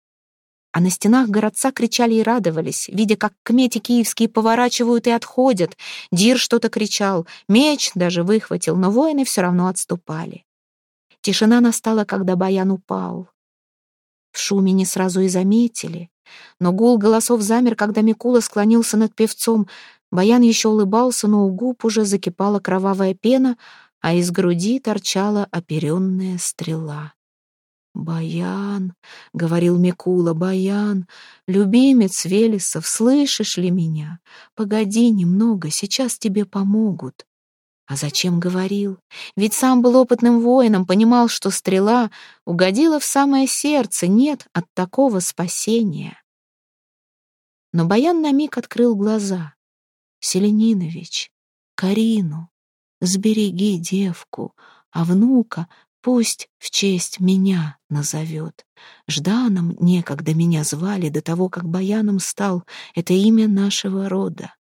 А на стенах городца кричали и радовались, видя, как кмети киевские поворачивают и отходят. Дир что-то кричал, меч даже выхватил, но воины все равно отступали. Тишина настала, когда Баян упал. В шуме не сразу и заметили, но гул голосов замер, когда Микула склонился над певцом. Баян еще улыбался, но у губ уже закипала кровавая пена, а из груди торчала оперенная стрела. «Баян», — говорил Микула, — «Баян, любимец Велесов, слышишь ли меня? Погоди немного, сейчас тебе помогут». А зачем говорил? Ведь сам был опытным воином, понимал, что стрела угодила в самое сердце, нет от такого спасения. Но Баян на миг открыл глаза. «Селенинович, Карину, сбереги девку, а внука пусть в честь меня назовет. Жданом некогда меня звали, до того, как Баяном стал, это имя нашего рода».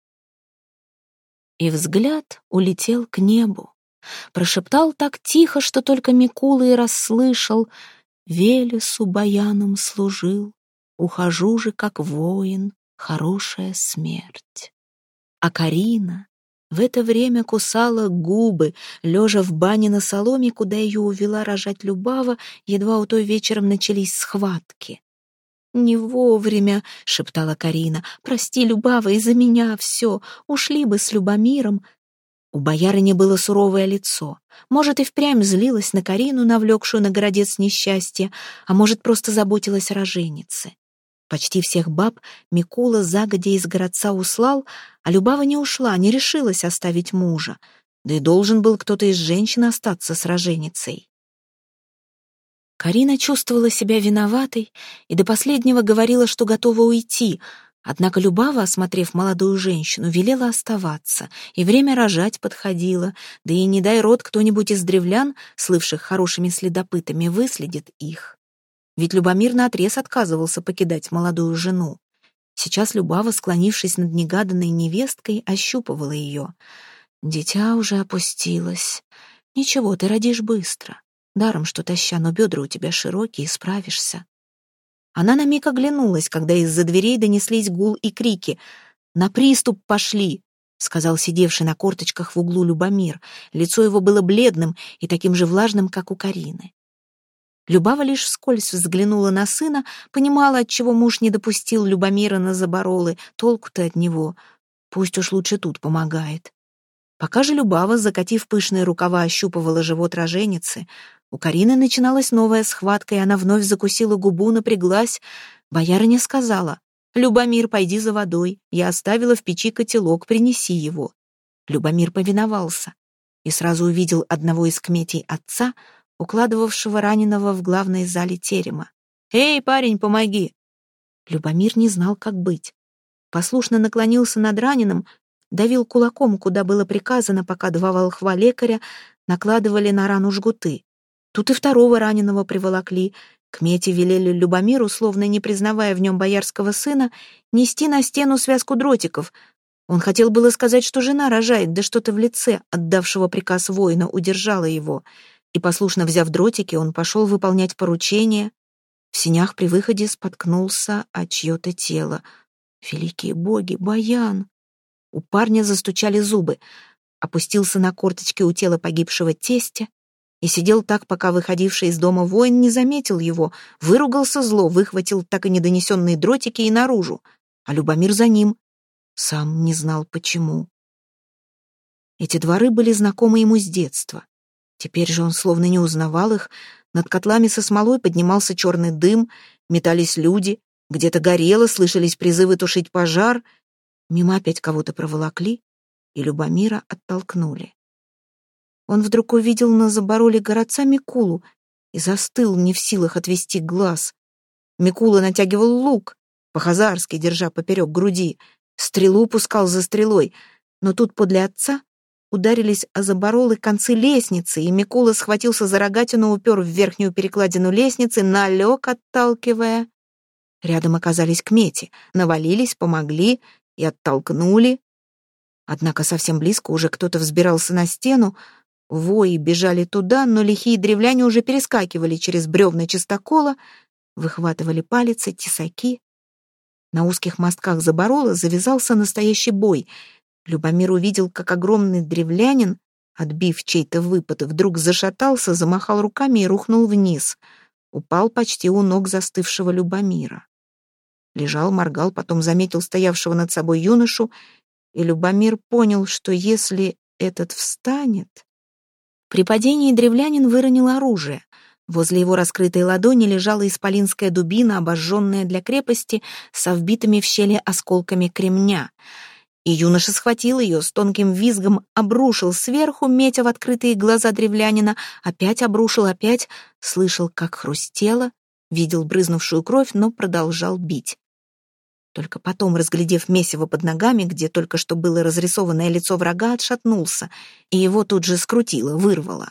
И взгляд улетел к небу. Прошептал так тихо, что только Микула и расслышал: «Велесу Баяном служил, ухожу же, как воин, хорошая смерть». А Карина в это время кусала губы, лежа в бане на соломе, куда ее увела рожать Любава, едва у той вечером начались схватки. «Не вовремя», — шептала Карина, — «прости, Любава, из-за меня все, ушли бы с Любомиром». У боярыни было суровое лицо. Может, и впрямь злилась на Карину, навлекшую на городец несчастье, а может, просто заботилась о роженице. Почти всех баб Микула загодя из городца услал, а Любава не ушла, не решилась оставить мужа. Да и должен был кто-то из женщин остаться с роженицей. Карина чувствовала себя виноватой и до последнего говорила, что готова уйти, однако Любава, осмотрев молодую женщину, велела оставаться, и время рожать подходило, да и не дай род кто-нибудь из древлян, слывших хорошими следопытами, выследит их. Ведь Любомир наотрез отказывался покидать молодую жену. Сейчас Любава, склонившись над негаданной невесткой, ощупывала ее. «Дитя уже опустилось. Ничего, ты родишь быстро. Даром, что таща, но бедра у тебя широкие, справишься». Она на миг оглянулась, когда из-за дверей донеслись гул и крики. «На приступ пошли!» — сказал сидевший на корточках в углу Любомир. Лицо его было бледным и таким же влажным, как у Карины. Любава лишь вскользь взглянула на сына, понимала, отчего муж не допустил Любомира на заборолы, толку-то от него. Пусть уж лучше тут помогает. Пока же Любава, закатив пышные рукава, ощупывала живот роженицы, У Карины начиналась новая схватка, и она вновь закусила губу, напряглась. Боярыня сказала: «Любомир, пойди за водой. Я оставила в печи котелок, принеси его». Любомир повиновался и сразу увидел одного из кметей отца, укладывавшего раненого в главной зале терема. «Эй, парень, помоги!» Любомир не знал, как быть. Послушно наклонился над раненым, давил кулаком, куда было приказано, пока два волхва-лекаря накладывали на рану жгуты. Тут и второго раненого приволокли. Кмети велели Любомиру, словно не признавая в нем боярского сына, нести на стену связку дротиков. Он хотел было сказать, что жена рожает, да что-то в лице отдавшего приказ воина удержало его. И, послушно взяв дротики, он пошел выполнять поручение. В сенях при выходе споткнулся о чье-то тело. Великие боги, Баян! У парня застучали зубы. Опустился на корточки у тела погибшего тестя и сидел так, пока выходивший из дома воин не заметил его, выругался зло, выхватил так и недонесенные дротики и наружу, а Любомир за ним. Сам не знал, почему. Эти дворы были знакомы ему с детства. Теперь же он словно не узнавал их. Над котлами со смолой поднимался черный дым, метались люди, где-то горело, слышались призывы тушить пожар. Мимо опять кого-то проволокли, и Любомира оттолкнули. Он вдруг увидел на забороле городца Микулу и застыл, не в силах отвести глаз. Микула натягивал лук, по-хазарски держа поперек груди, стрелу пускал за стрелой, но тут подле отца ударились о заборолы концы лестницы, и Микула схватился за рогатину, упер в верхнюю перекладину лестницы, налег, отталкивая. Рядом оказались кмети, навалились, помогли и оттолкнули. Однако совсем близко уже кто-то взбирался на стену, вои бежали туда, но лихие древляне уже перескакивали через бревна чистокола, выхватывали палицы, тесаки. На узких мостках заборола завязался настоящий бой. Любомир увидел, как огромный древлянин, отбив чей-то выпад, вдруг зашатался, замахал руками и рухнул вниз. Упал почти у ног застывшего Любомира. Лежал, моргал, потом заметил стоявшего над собой юношу, и Любомир понял, что если этот встанет... При падении древлянин выронил оружие. Возле его раскрытой ладони лежала исполинская дубина, обожженная для крепости, со вбитыми в щели осколками кремня. И юноша схватил ее, с тонким визгом обрушил сверху, метя в открытые глаза древлянина, опять обрушил, опять слышал, как хрустело, видел брызнувшую кровь, но продолжал бить. Только потом, разглядев месиво под ногами, где только что было разрисованное лицо врага, отшатнулся, и его тут же скрутило, вырвало.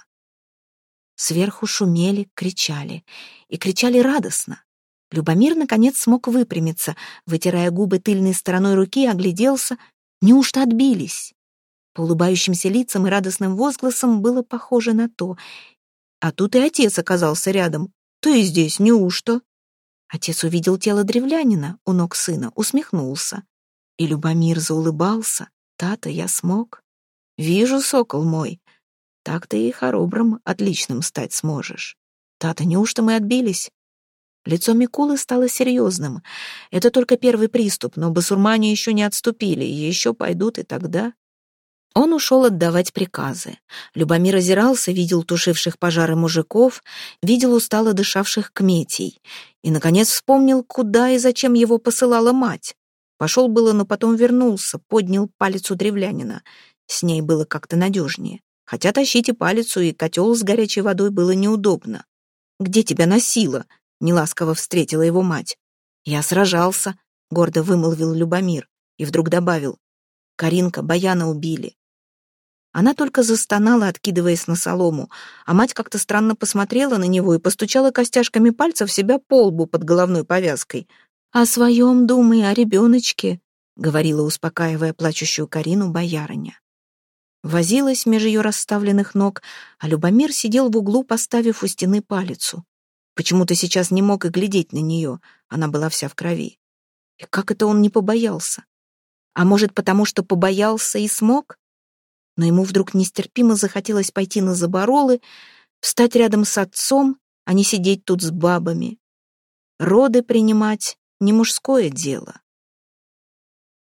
Сверху шумели, кричали, и кричали радостно. Любомир, наконец, смог выпрямиться, вытирая губы тыльной стороной руки, огляделся. Неужто отбились? По улыбающимся лицам и радостным возгласам было похоже на то. А тут и отец оказался рядом. «Ты здесь, неужто?» Отец увидел тело древлянина у ног сына, усмехнулся. И Любомир заулыбался. «Тата, я смог. Вижу, сокол мой. Так ты и хоробрым, отличным стать сможешь. Тата, неужто мы отбились?» Лицо Микулы стало серьезным. Это только первый приступ, но басурмане еще не отступили, еще пойдут и тогда... Он ушел отдавать приказы. Любомир озирался, видел тушивших пожары мужиков, видел устало дышавших кметей. И, наконец, вспомнил, куда и зачем его посылала мать. Пошел было, но потом вернулся, поднял палец у древлянина. С ней было как-то надежнее. Хотя тащить и палицу, и котел с горячей водой было неудобно. «Где тебя носило?» — неласково встретила его мать. «Я сражался», — гордо вымолвил Любомир, и вдруг добавил: «Каринка, Баяна убили». Она только застонала, откидываясь на солому, а мать как-то странно посмотрела на него и постучала костяшками пальцев себя по лбу под головной повязкой. «О своем думай, о ребеночке», — говорила, успокаивая плачущую Карину, боярыня. Возилась меж ее расставленных ног, а Любомир сидел в углу, поставив у стены палицу. Почему-то сейчас не мог и глядеть на нее, она была вся в крови. И как это он не побоялся? А может, потому что побоялся и смог? Но ему вдруг нестерпимо захотелось пойти на заборолы, встать рядом с отцом, а не сидеть тут с бабами. Роды принимать — не мужское дело.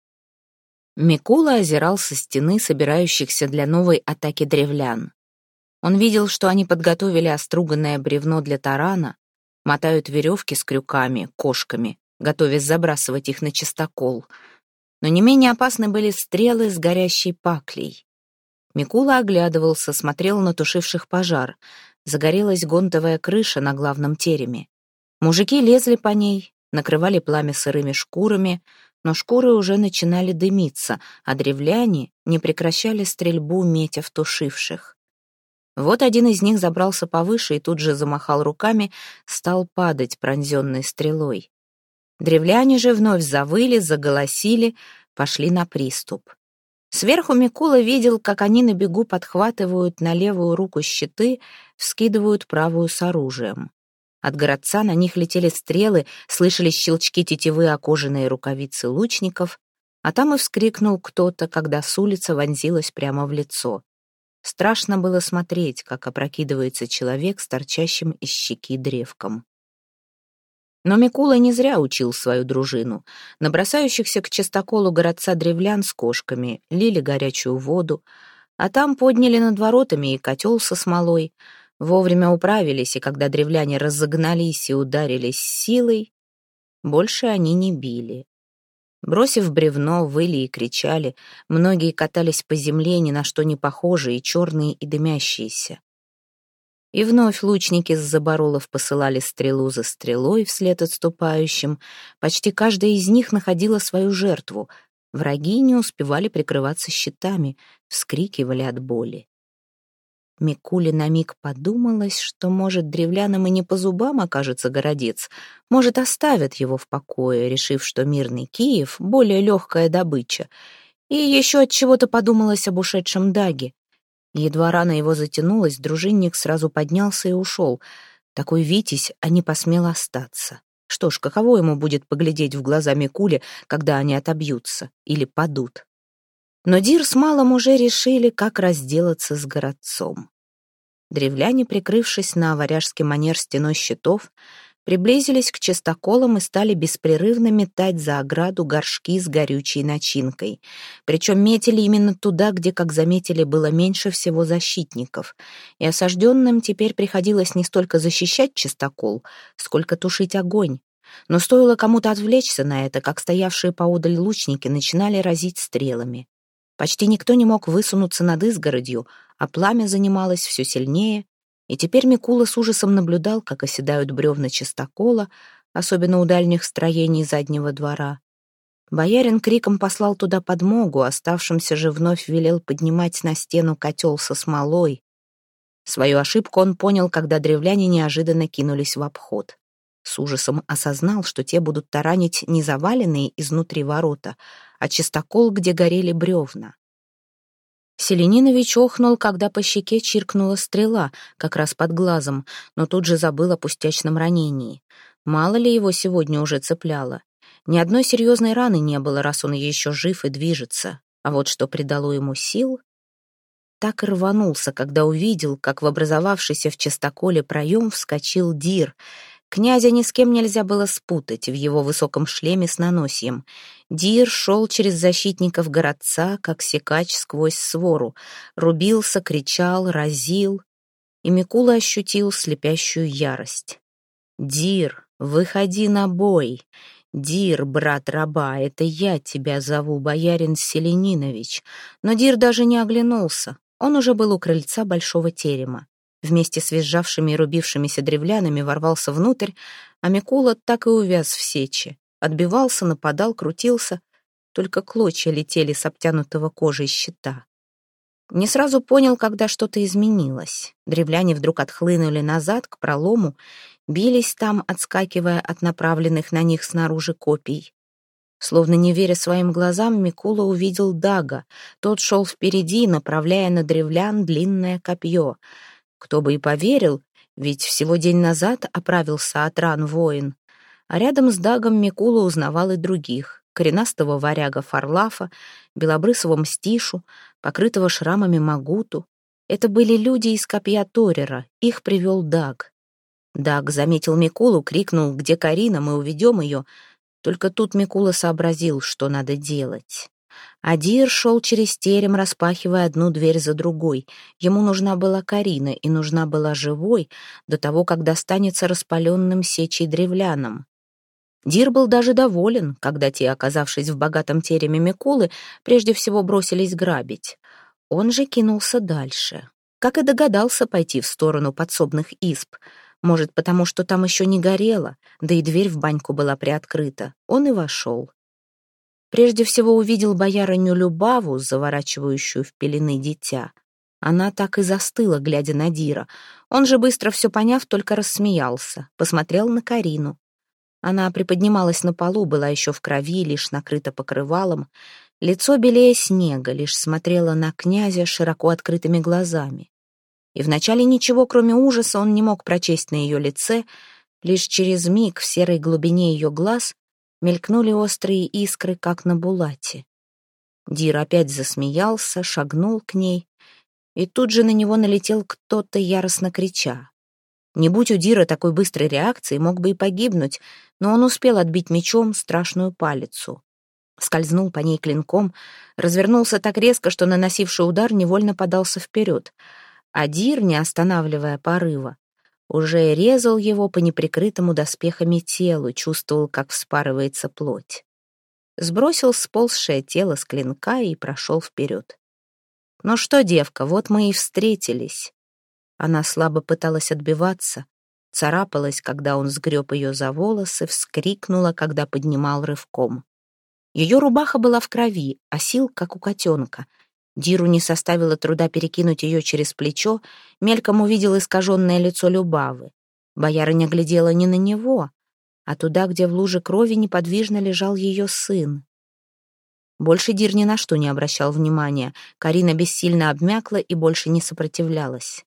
Микула озирал со стены собирающихся для новой атаки древлян. Он видел, что они подготовили оструганное бревно для тарана, мотают веревки с крюками, кошками, готовясь забрасывать их на чистокол. Но не менее опасны были стрелы с горящей паклей. Микула оглядывался, смотрел на тушивших пожар. Загорелась гонтовая крыша на главном тереме. Мужики лезли по ней, накрывали пламя сырыми шкурами, но шкуры уже начинали дымиться, а древляне не прекращали стрельбу, метя в тушивших. Вот один из них забрался повыше и тут же замахал руками, стал падать пронзенной стрелой. Древляне же вновь завыли, заголосили, пошли на приступ. Сверху Микула видел, как они на бегу подхватывают на левую руку щиты, вскидывают правую с оружием. От городца на них летели стрелы, слышались щелчки тетивы о кожаные рукавицы лучников, а там и вскрикнул кто-то, когда с улицы вонзилась прямо в лицо. Страшно было смотреть, как опрокидывается человек с торчащим из щеки древком. Но Микула не зря учил свою дружину. На бросающихся к частоколу городца древлян с кошками лили горячую воду, а там подняли над воротами и котел со смолой. Вовремя управились, и когда древляне разогнались и ударились силой, больше они не били. Бросив бревно, выли и кричали, многие катались по земле, ни на что не похожие, черные и дымящиеся. И вновь лучники с заборолов посылали стрелу за стрелой вслед отступающим. Почти каждая из них находила свою жертву. Враги не успевали прикрываться щитами, вскрикивали от боли. Микуле на миг подумалось, что, может, древлянам и не по зубам окажется городец, может, оставят его в покое, решив, что мирный Киев — более легкая добыча. И еще от чего-то подумалось об ушедшем Даге. Едва рана его затянулась, дружинник сразу поднялся и ушел. Такой витязь, а не посмел остаться. Что ж, каково ему будет поглядеть в глаза Микуле, когда они отобьются или падут? Но Дир с Малом уже решили, как разделаться с городцом. Древляне, прикрывшись на варяжский манер стеной щитов, приблизились к частоколам и стали беспрерывно метать за ограду горшки с горючей начинкой. Причем метили именно туда, где, как заметили, было меньше всего защитников. И осажденным теперь приходилось не столько защищать частокол, сколько тушить огонь. Но стоило кому-то отвлечься на это, как стоявшие поодаль лучники начинали разить стрелами. Почти никто не мог высунуться над изгородью, а пламя занималось все сильнее, и теперь Микула с ужасом наблюдал, как оседают бревна частокола, особенно у дальних строений заднего двора. Боярин криком послал туда подмогу, оставшимся же вновь велел поднимать на стену котел со смолой. Свою ошибку он понял, когда древляне неожиданно кинулись в обход. С ужасом осознал, что те будут таранить не заваленные изнутри ворота, а частокол, где горели бревна. Селенинович охнул, когда по щеке чиркнула стрела, как раз под глазом, но тут же забыл о пустячном ранении. Мало ли его сегодня уже цепляло. Ни одной серьезной раны не было, раз он еще жив и движется. А вот что придало ему сил... Так и рванулся, когда увидел, как в образовавшийся в частоколе проем вскочил Дир. Князя ни с кем нельзя было спутать в его высоком шлеме с наносьем. Дир шел через защитников городца, как секач сквозь свору, рубился, кричал, разил, и Микула ощутил слепящую ярость. «Дир, выходи на бой! Дир, брат раба, это я тебя зову, боярин Селенинович!» Но Дир даже не оглянулся, он уже был у крыльца большого терема. Вместе с визжавшими и рубившимися древлянами ворвался внутрь, а Микула так и увяз в сече. Отбивался, нападал, крутился, только клочья летели с обтянутого кожей щита. Не сразу понял, когда что-то изменилось. Древляне вдруг отхлынули назад к пролому, бились там, отскакивая от направленных на них снаружи копий. Словно не веря своим глазам, Микула увидел Дага. Тот шел впереди, направляя на древлян длинное копье. Кто бы и поверил, ведь всего день назад оправился от ран воин. А рядом с Дагом Микула узнавал и других: коренастого варяга Фарлафа, белобрысого Мстишу, покрытого шрамами Магуту. Это были люди из копья Торера, их привел Даг. Даг заметил Микулу, крикнул: «Где Карина? Мы уведем ее». Только тут Микула сообразил, что надо делать. Адир шел через терем, распахивая одну дверь за другой. Ему нужна была Карина, и нужна была живой, до того, как достанется распаленным сечей древлянам. Дир был даже доволен, когда те, оказавшись в богатом тереме Микулы, прежде всего бросились грабить. Он же кинулся дальше. Как и догадался пойти в сторону подсобных изб. Может, потому что там еще не горело, да и дверь в баньку была приоткрыта. Он и вошел. Прежде всего увидел боярыню Любаву, заворачивающую в пелены дитя. Она так и застыла, глядя на Дира. Он же, быстро все поняв, только рассмеялся, посмотрел на Карину. Она приподнималась на полу, была еще в крови, лишь накрыта покрывалом. Лицо белее снега, лишь смотрела на князя широко открытыми глазами. И вначале ничего, кроме ужаса, он не мог прочесть на ее лице, лишь через миг в серой глубине ее глаз мелькнули острые искры, как на булате. Дир опять засмеялся, шагнул к ней, и тут же на него налетел кто-то, яростно крича. Не будь у Дира такой быстрой реакции, мог бы и погибнуть, но он успел отбить мечом страшную палицу. Скользнул по ней клинком, развернулся так резко, что наносивший удар невольно подался вперед. А Дир, не останавливая порыва, уже резал его по неприкрытому доспехами телу, чувствовал, как вспарывается плоть. Сбросил сползшее тело с клинка и прошел вперед. «Ну что, девка, вот мы и встретились». Она слабо пыталась отбиваться, царапалась, когда он сгреб ее за волосы, вскрикнула, когда поднимал рывком. Ее рубаха была в крови, а сил, как у котенка. Диру не составило труда перекинуть ее через плечо, мельком увидел искаженное лицо Любавы. Боярыня глядела не на него, а туда, где в луже крови неподвижно лежал ее сын. Больше Дир ни на что не обращал внимания. Карина бессильно обмякла и больше не сопротивлялась.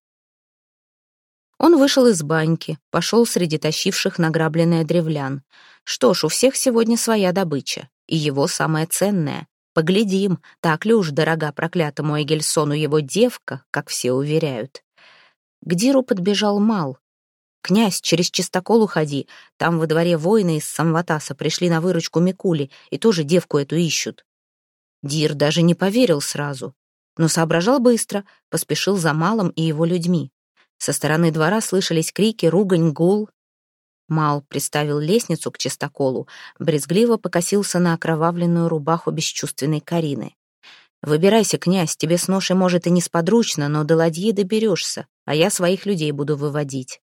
Он вышел из баньки, пошел среди тащивших награбленное древлян. Что ж, у всех сегодня своя добыча, и его самая ценная. Поглядим, так ли уж дорога проклятому Эгельсону его девка, как все уверяют. К Диру подбежал Мал. «Князь, через чистокол уходи, там во дворе воины из Самватаса пришли на выручку Микуле и тоже девку эту ищут». Дир даже не поверил сразу, но соображал быстро, поспешил за Малом и его людьми. Со стороны двора слышались крики, ругань, гул. Мал приставил лестницу к чистоколу, брезгливо покосился на окровавленную рубаху бесчувственной Карины. «Выбирайся, князь, тебе с ношей, может, и несподручно, но до ладьи доберешься, а я своих людей буду выводить».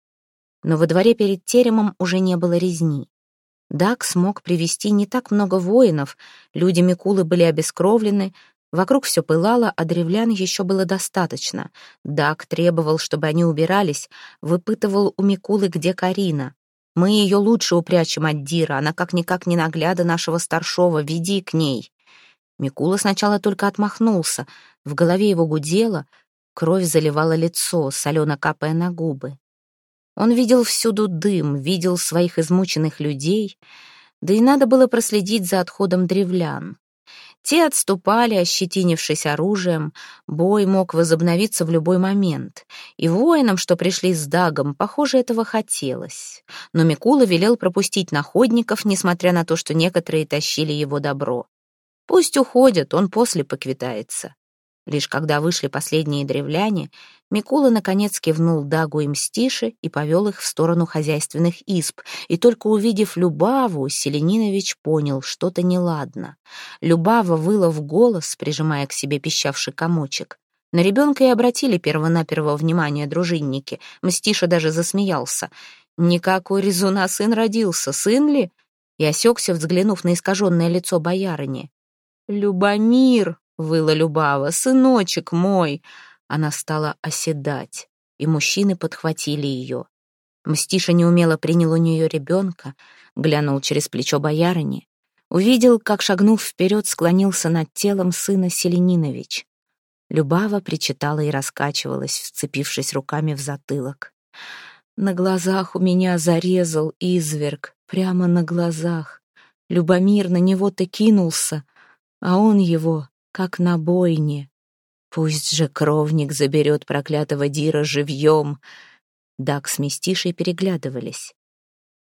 Но во дворе перед теремом уже не было резни. Даг смог привести не так много воинов, люди Микулы были обескровлены, вокруг все пылало, а древлян еще было достаточно. Даг требовал, чтобы они убирались, выпытывал у Микулы, где Карина. «Мы ее лучше упрячем от Дира, она как-никак ненагляда нашего старшова, веди к ней». Микула сначала только отмахнулся, в голове его гудело, кровь заливала лицо, солено капая на губы. Он видел всюду дым, видел своих измученных людей, да и надо было проследить за отходом древлян. Те отступали, ощетинившись оружием, бой мог возобновиться в любой момент, и воинам, что пришли с Дагом, похоже, этого хотелось. Но Микула велел пропустить находников, несмотря на то, что некоторые тащили его добро. Пусть уходят, он после поквитается. Лишь когда вышли последние древляне, Микула наконец кивнул Дагу и Мстише и повел их в сторону хозяйственных изб, и только увидев Любаву, Селенинович понял, что-то неладно. Любава выла в голос, прижимая к себе пищавший комочек. На ребенка и обратили первонаперво внимание дружинники. Мстиша даже засмеялся. «Никакой резуна сын родился, сын ли?» И осекся, взглянув на искаженное лицо боярыни. «Любомир!» — выла Любава. «Сыночек мой!» Она стала оседать, и мужчины подхватили ее. Мстиша неумело принял у нее ребенка, глянул через плечо боярыни, увидел, как, шагнув вперед, склонился над телом сына Селенинович. Любава причитала и раскачивалась, вцепившись руками в затылок. «На глазах у меня зарезал изверг, прямо на глазах. Любомир на него-то кинулся, а он его, как на бойне. Пусть же кровник заберет проклятого Дира живьем». Даг с Мстишей переглядывались.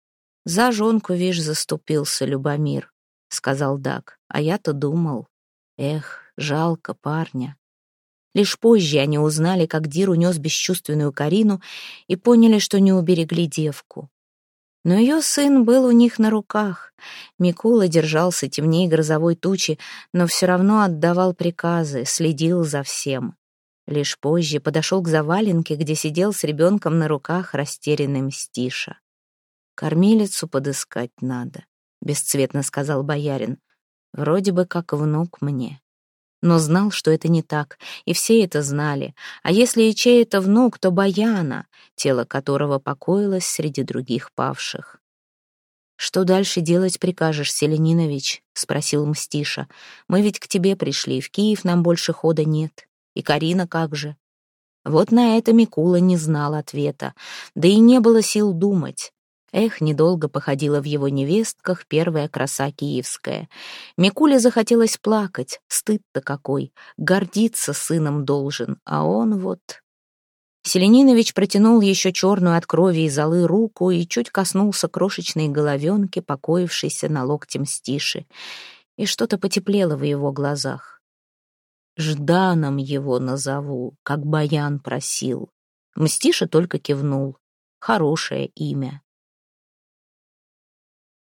«За жонку, вишь, заступился Любомир», — сказал Даг, — «а я-то думал». Эх, жалко парня. Лишь позже они узнали, как Дир унес бесчувственную Карину и поняли, что не уберегли девку. Но ее сын был у них на руках. Микула держался темнее грозовой тучи, но все равно отдавал приказы, следил за всем. Лишь позже подошел к заваленке, где сидел с ребенком на руках растерянный Мстиша. «Кормилицу подыскать надо», — бесцветно сказал боярин. «Вроде бы как внук мне». Но знал, что это не так, и все это знали. А если и чей это внук, то Баяна, тело которого покоилось среди других павших. «Что дальше делать прикажешь, Селенинович?» — спросил Мстиша. «Мы ведь к тебе пришли, в Киев нам больше хода нет. И Карина как же?» Вот на это Микула не знал ответа, да и не было сил думать. Эх, недолго походила в его невестках первая краса киевская. Микуле захотелось плакать, стыд-то какой, гордиться сыном должен, а он вот... Селенинович протянул еще черную от крови и золы руку и чуть коснулся крошечной головенки, покоившейся на локте Мстиши, и что-то потеплело в его глазах. «Жданом его назову, как Баян просил». Мстиша только кивнул. Хорошее имя.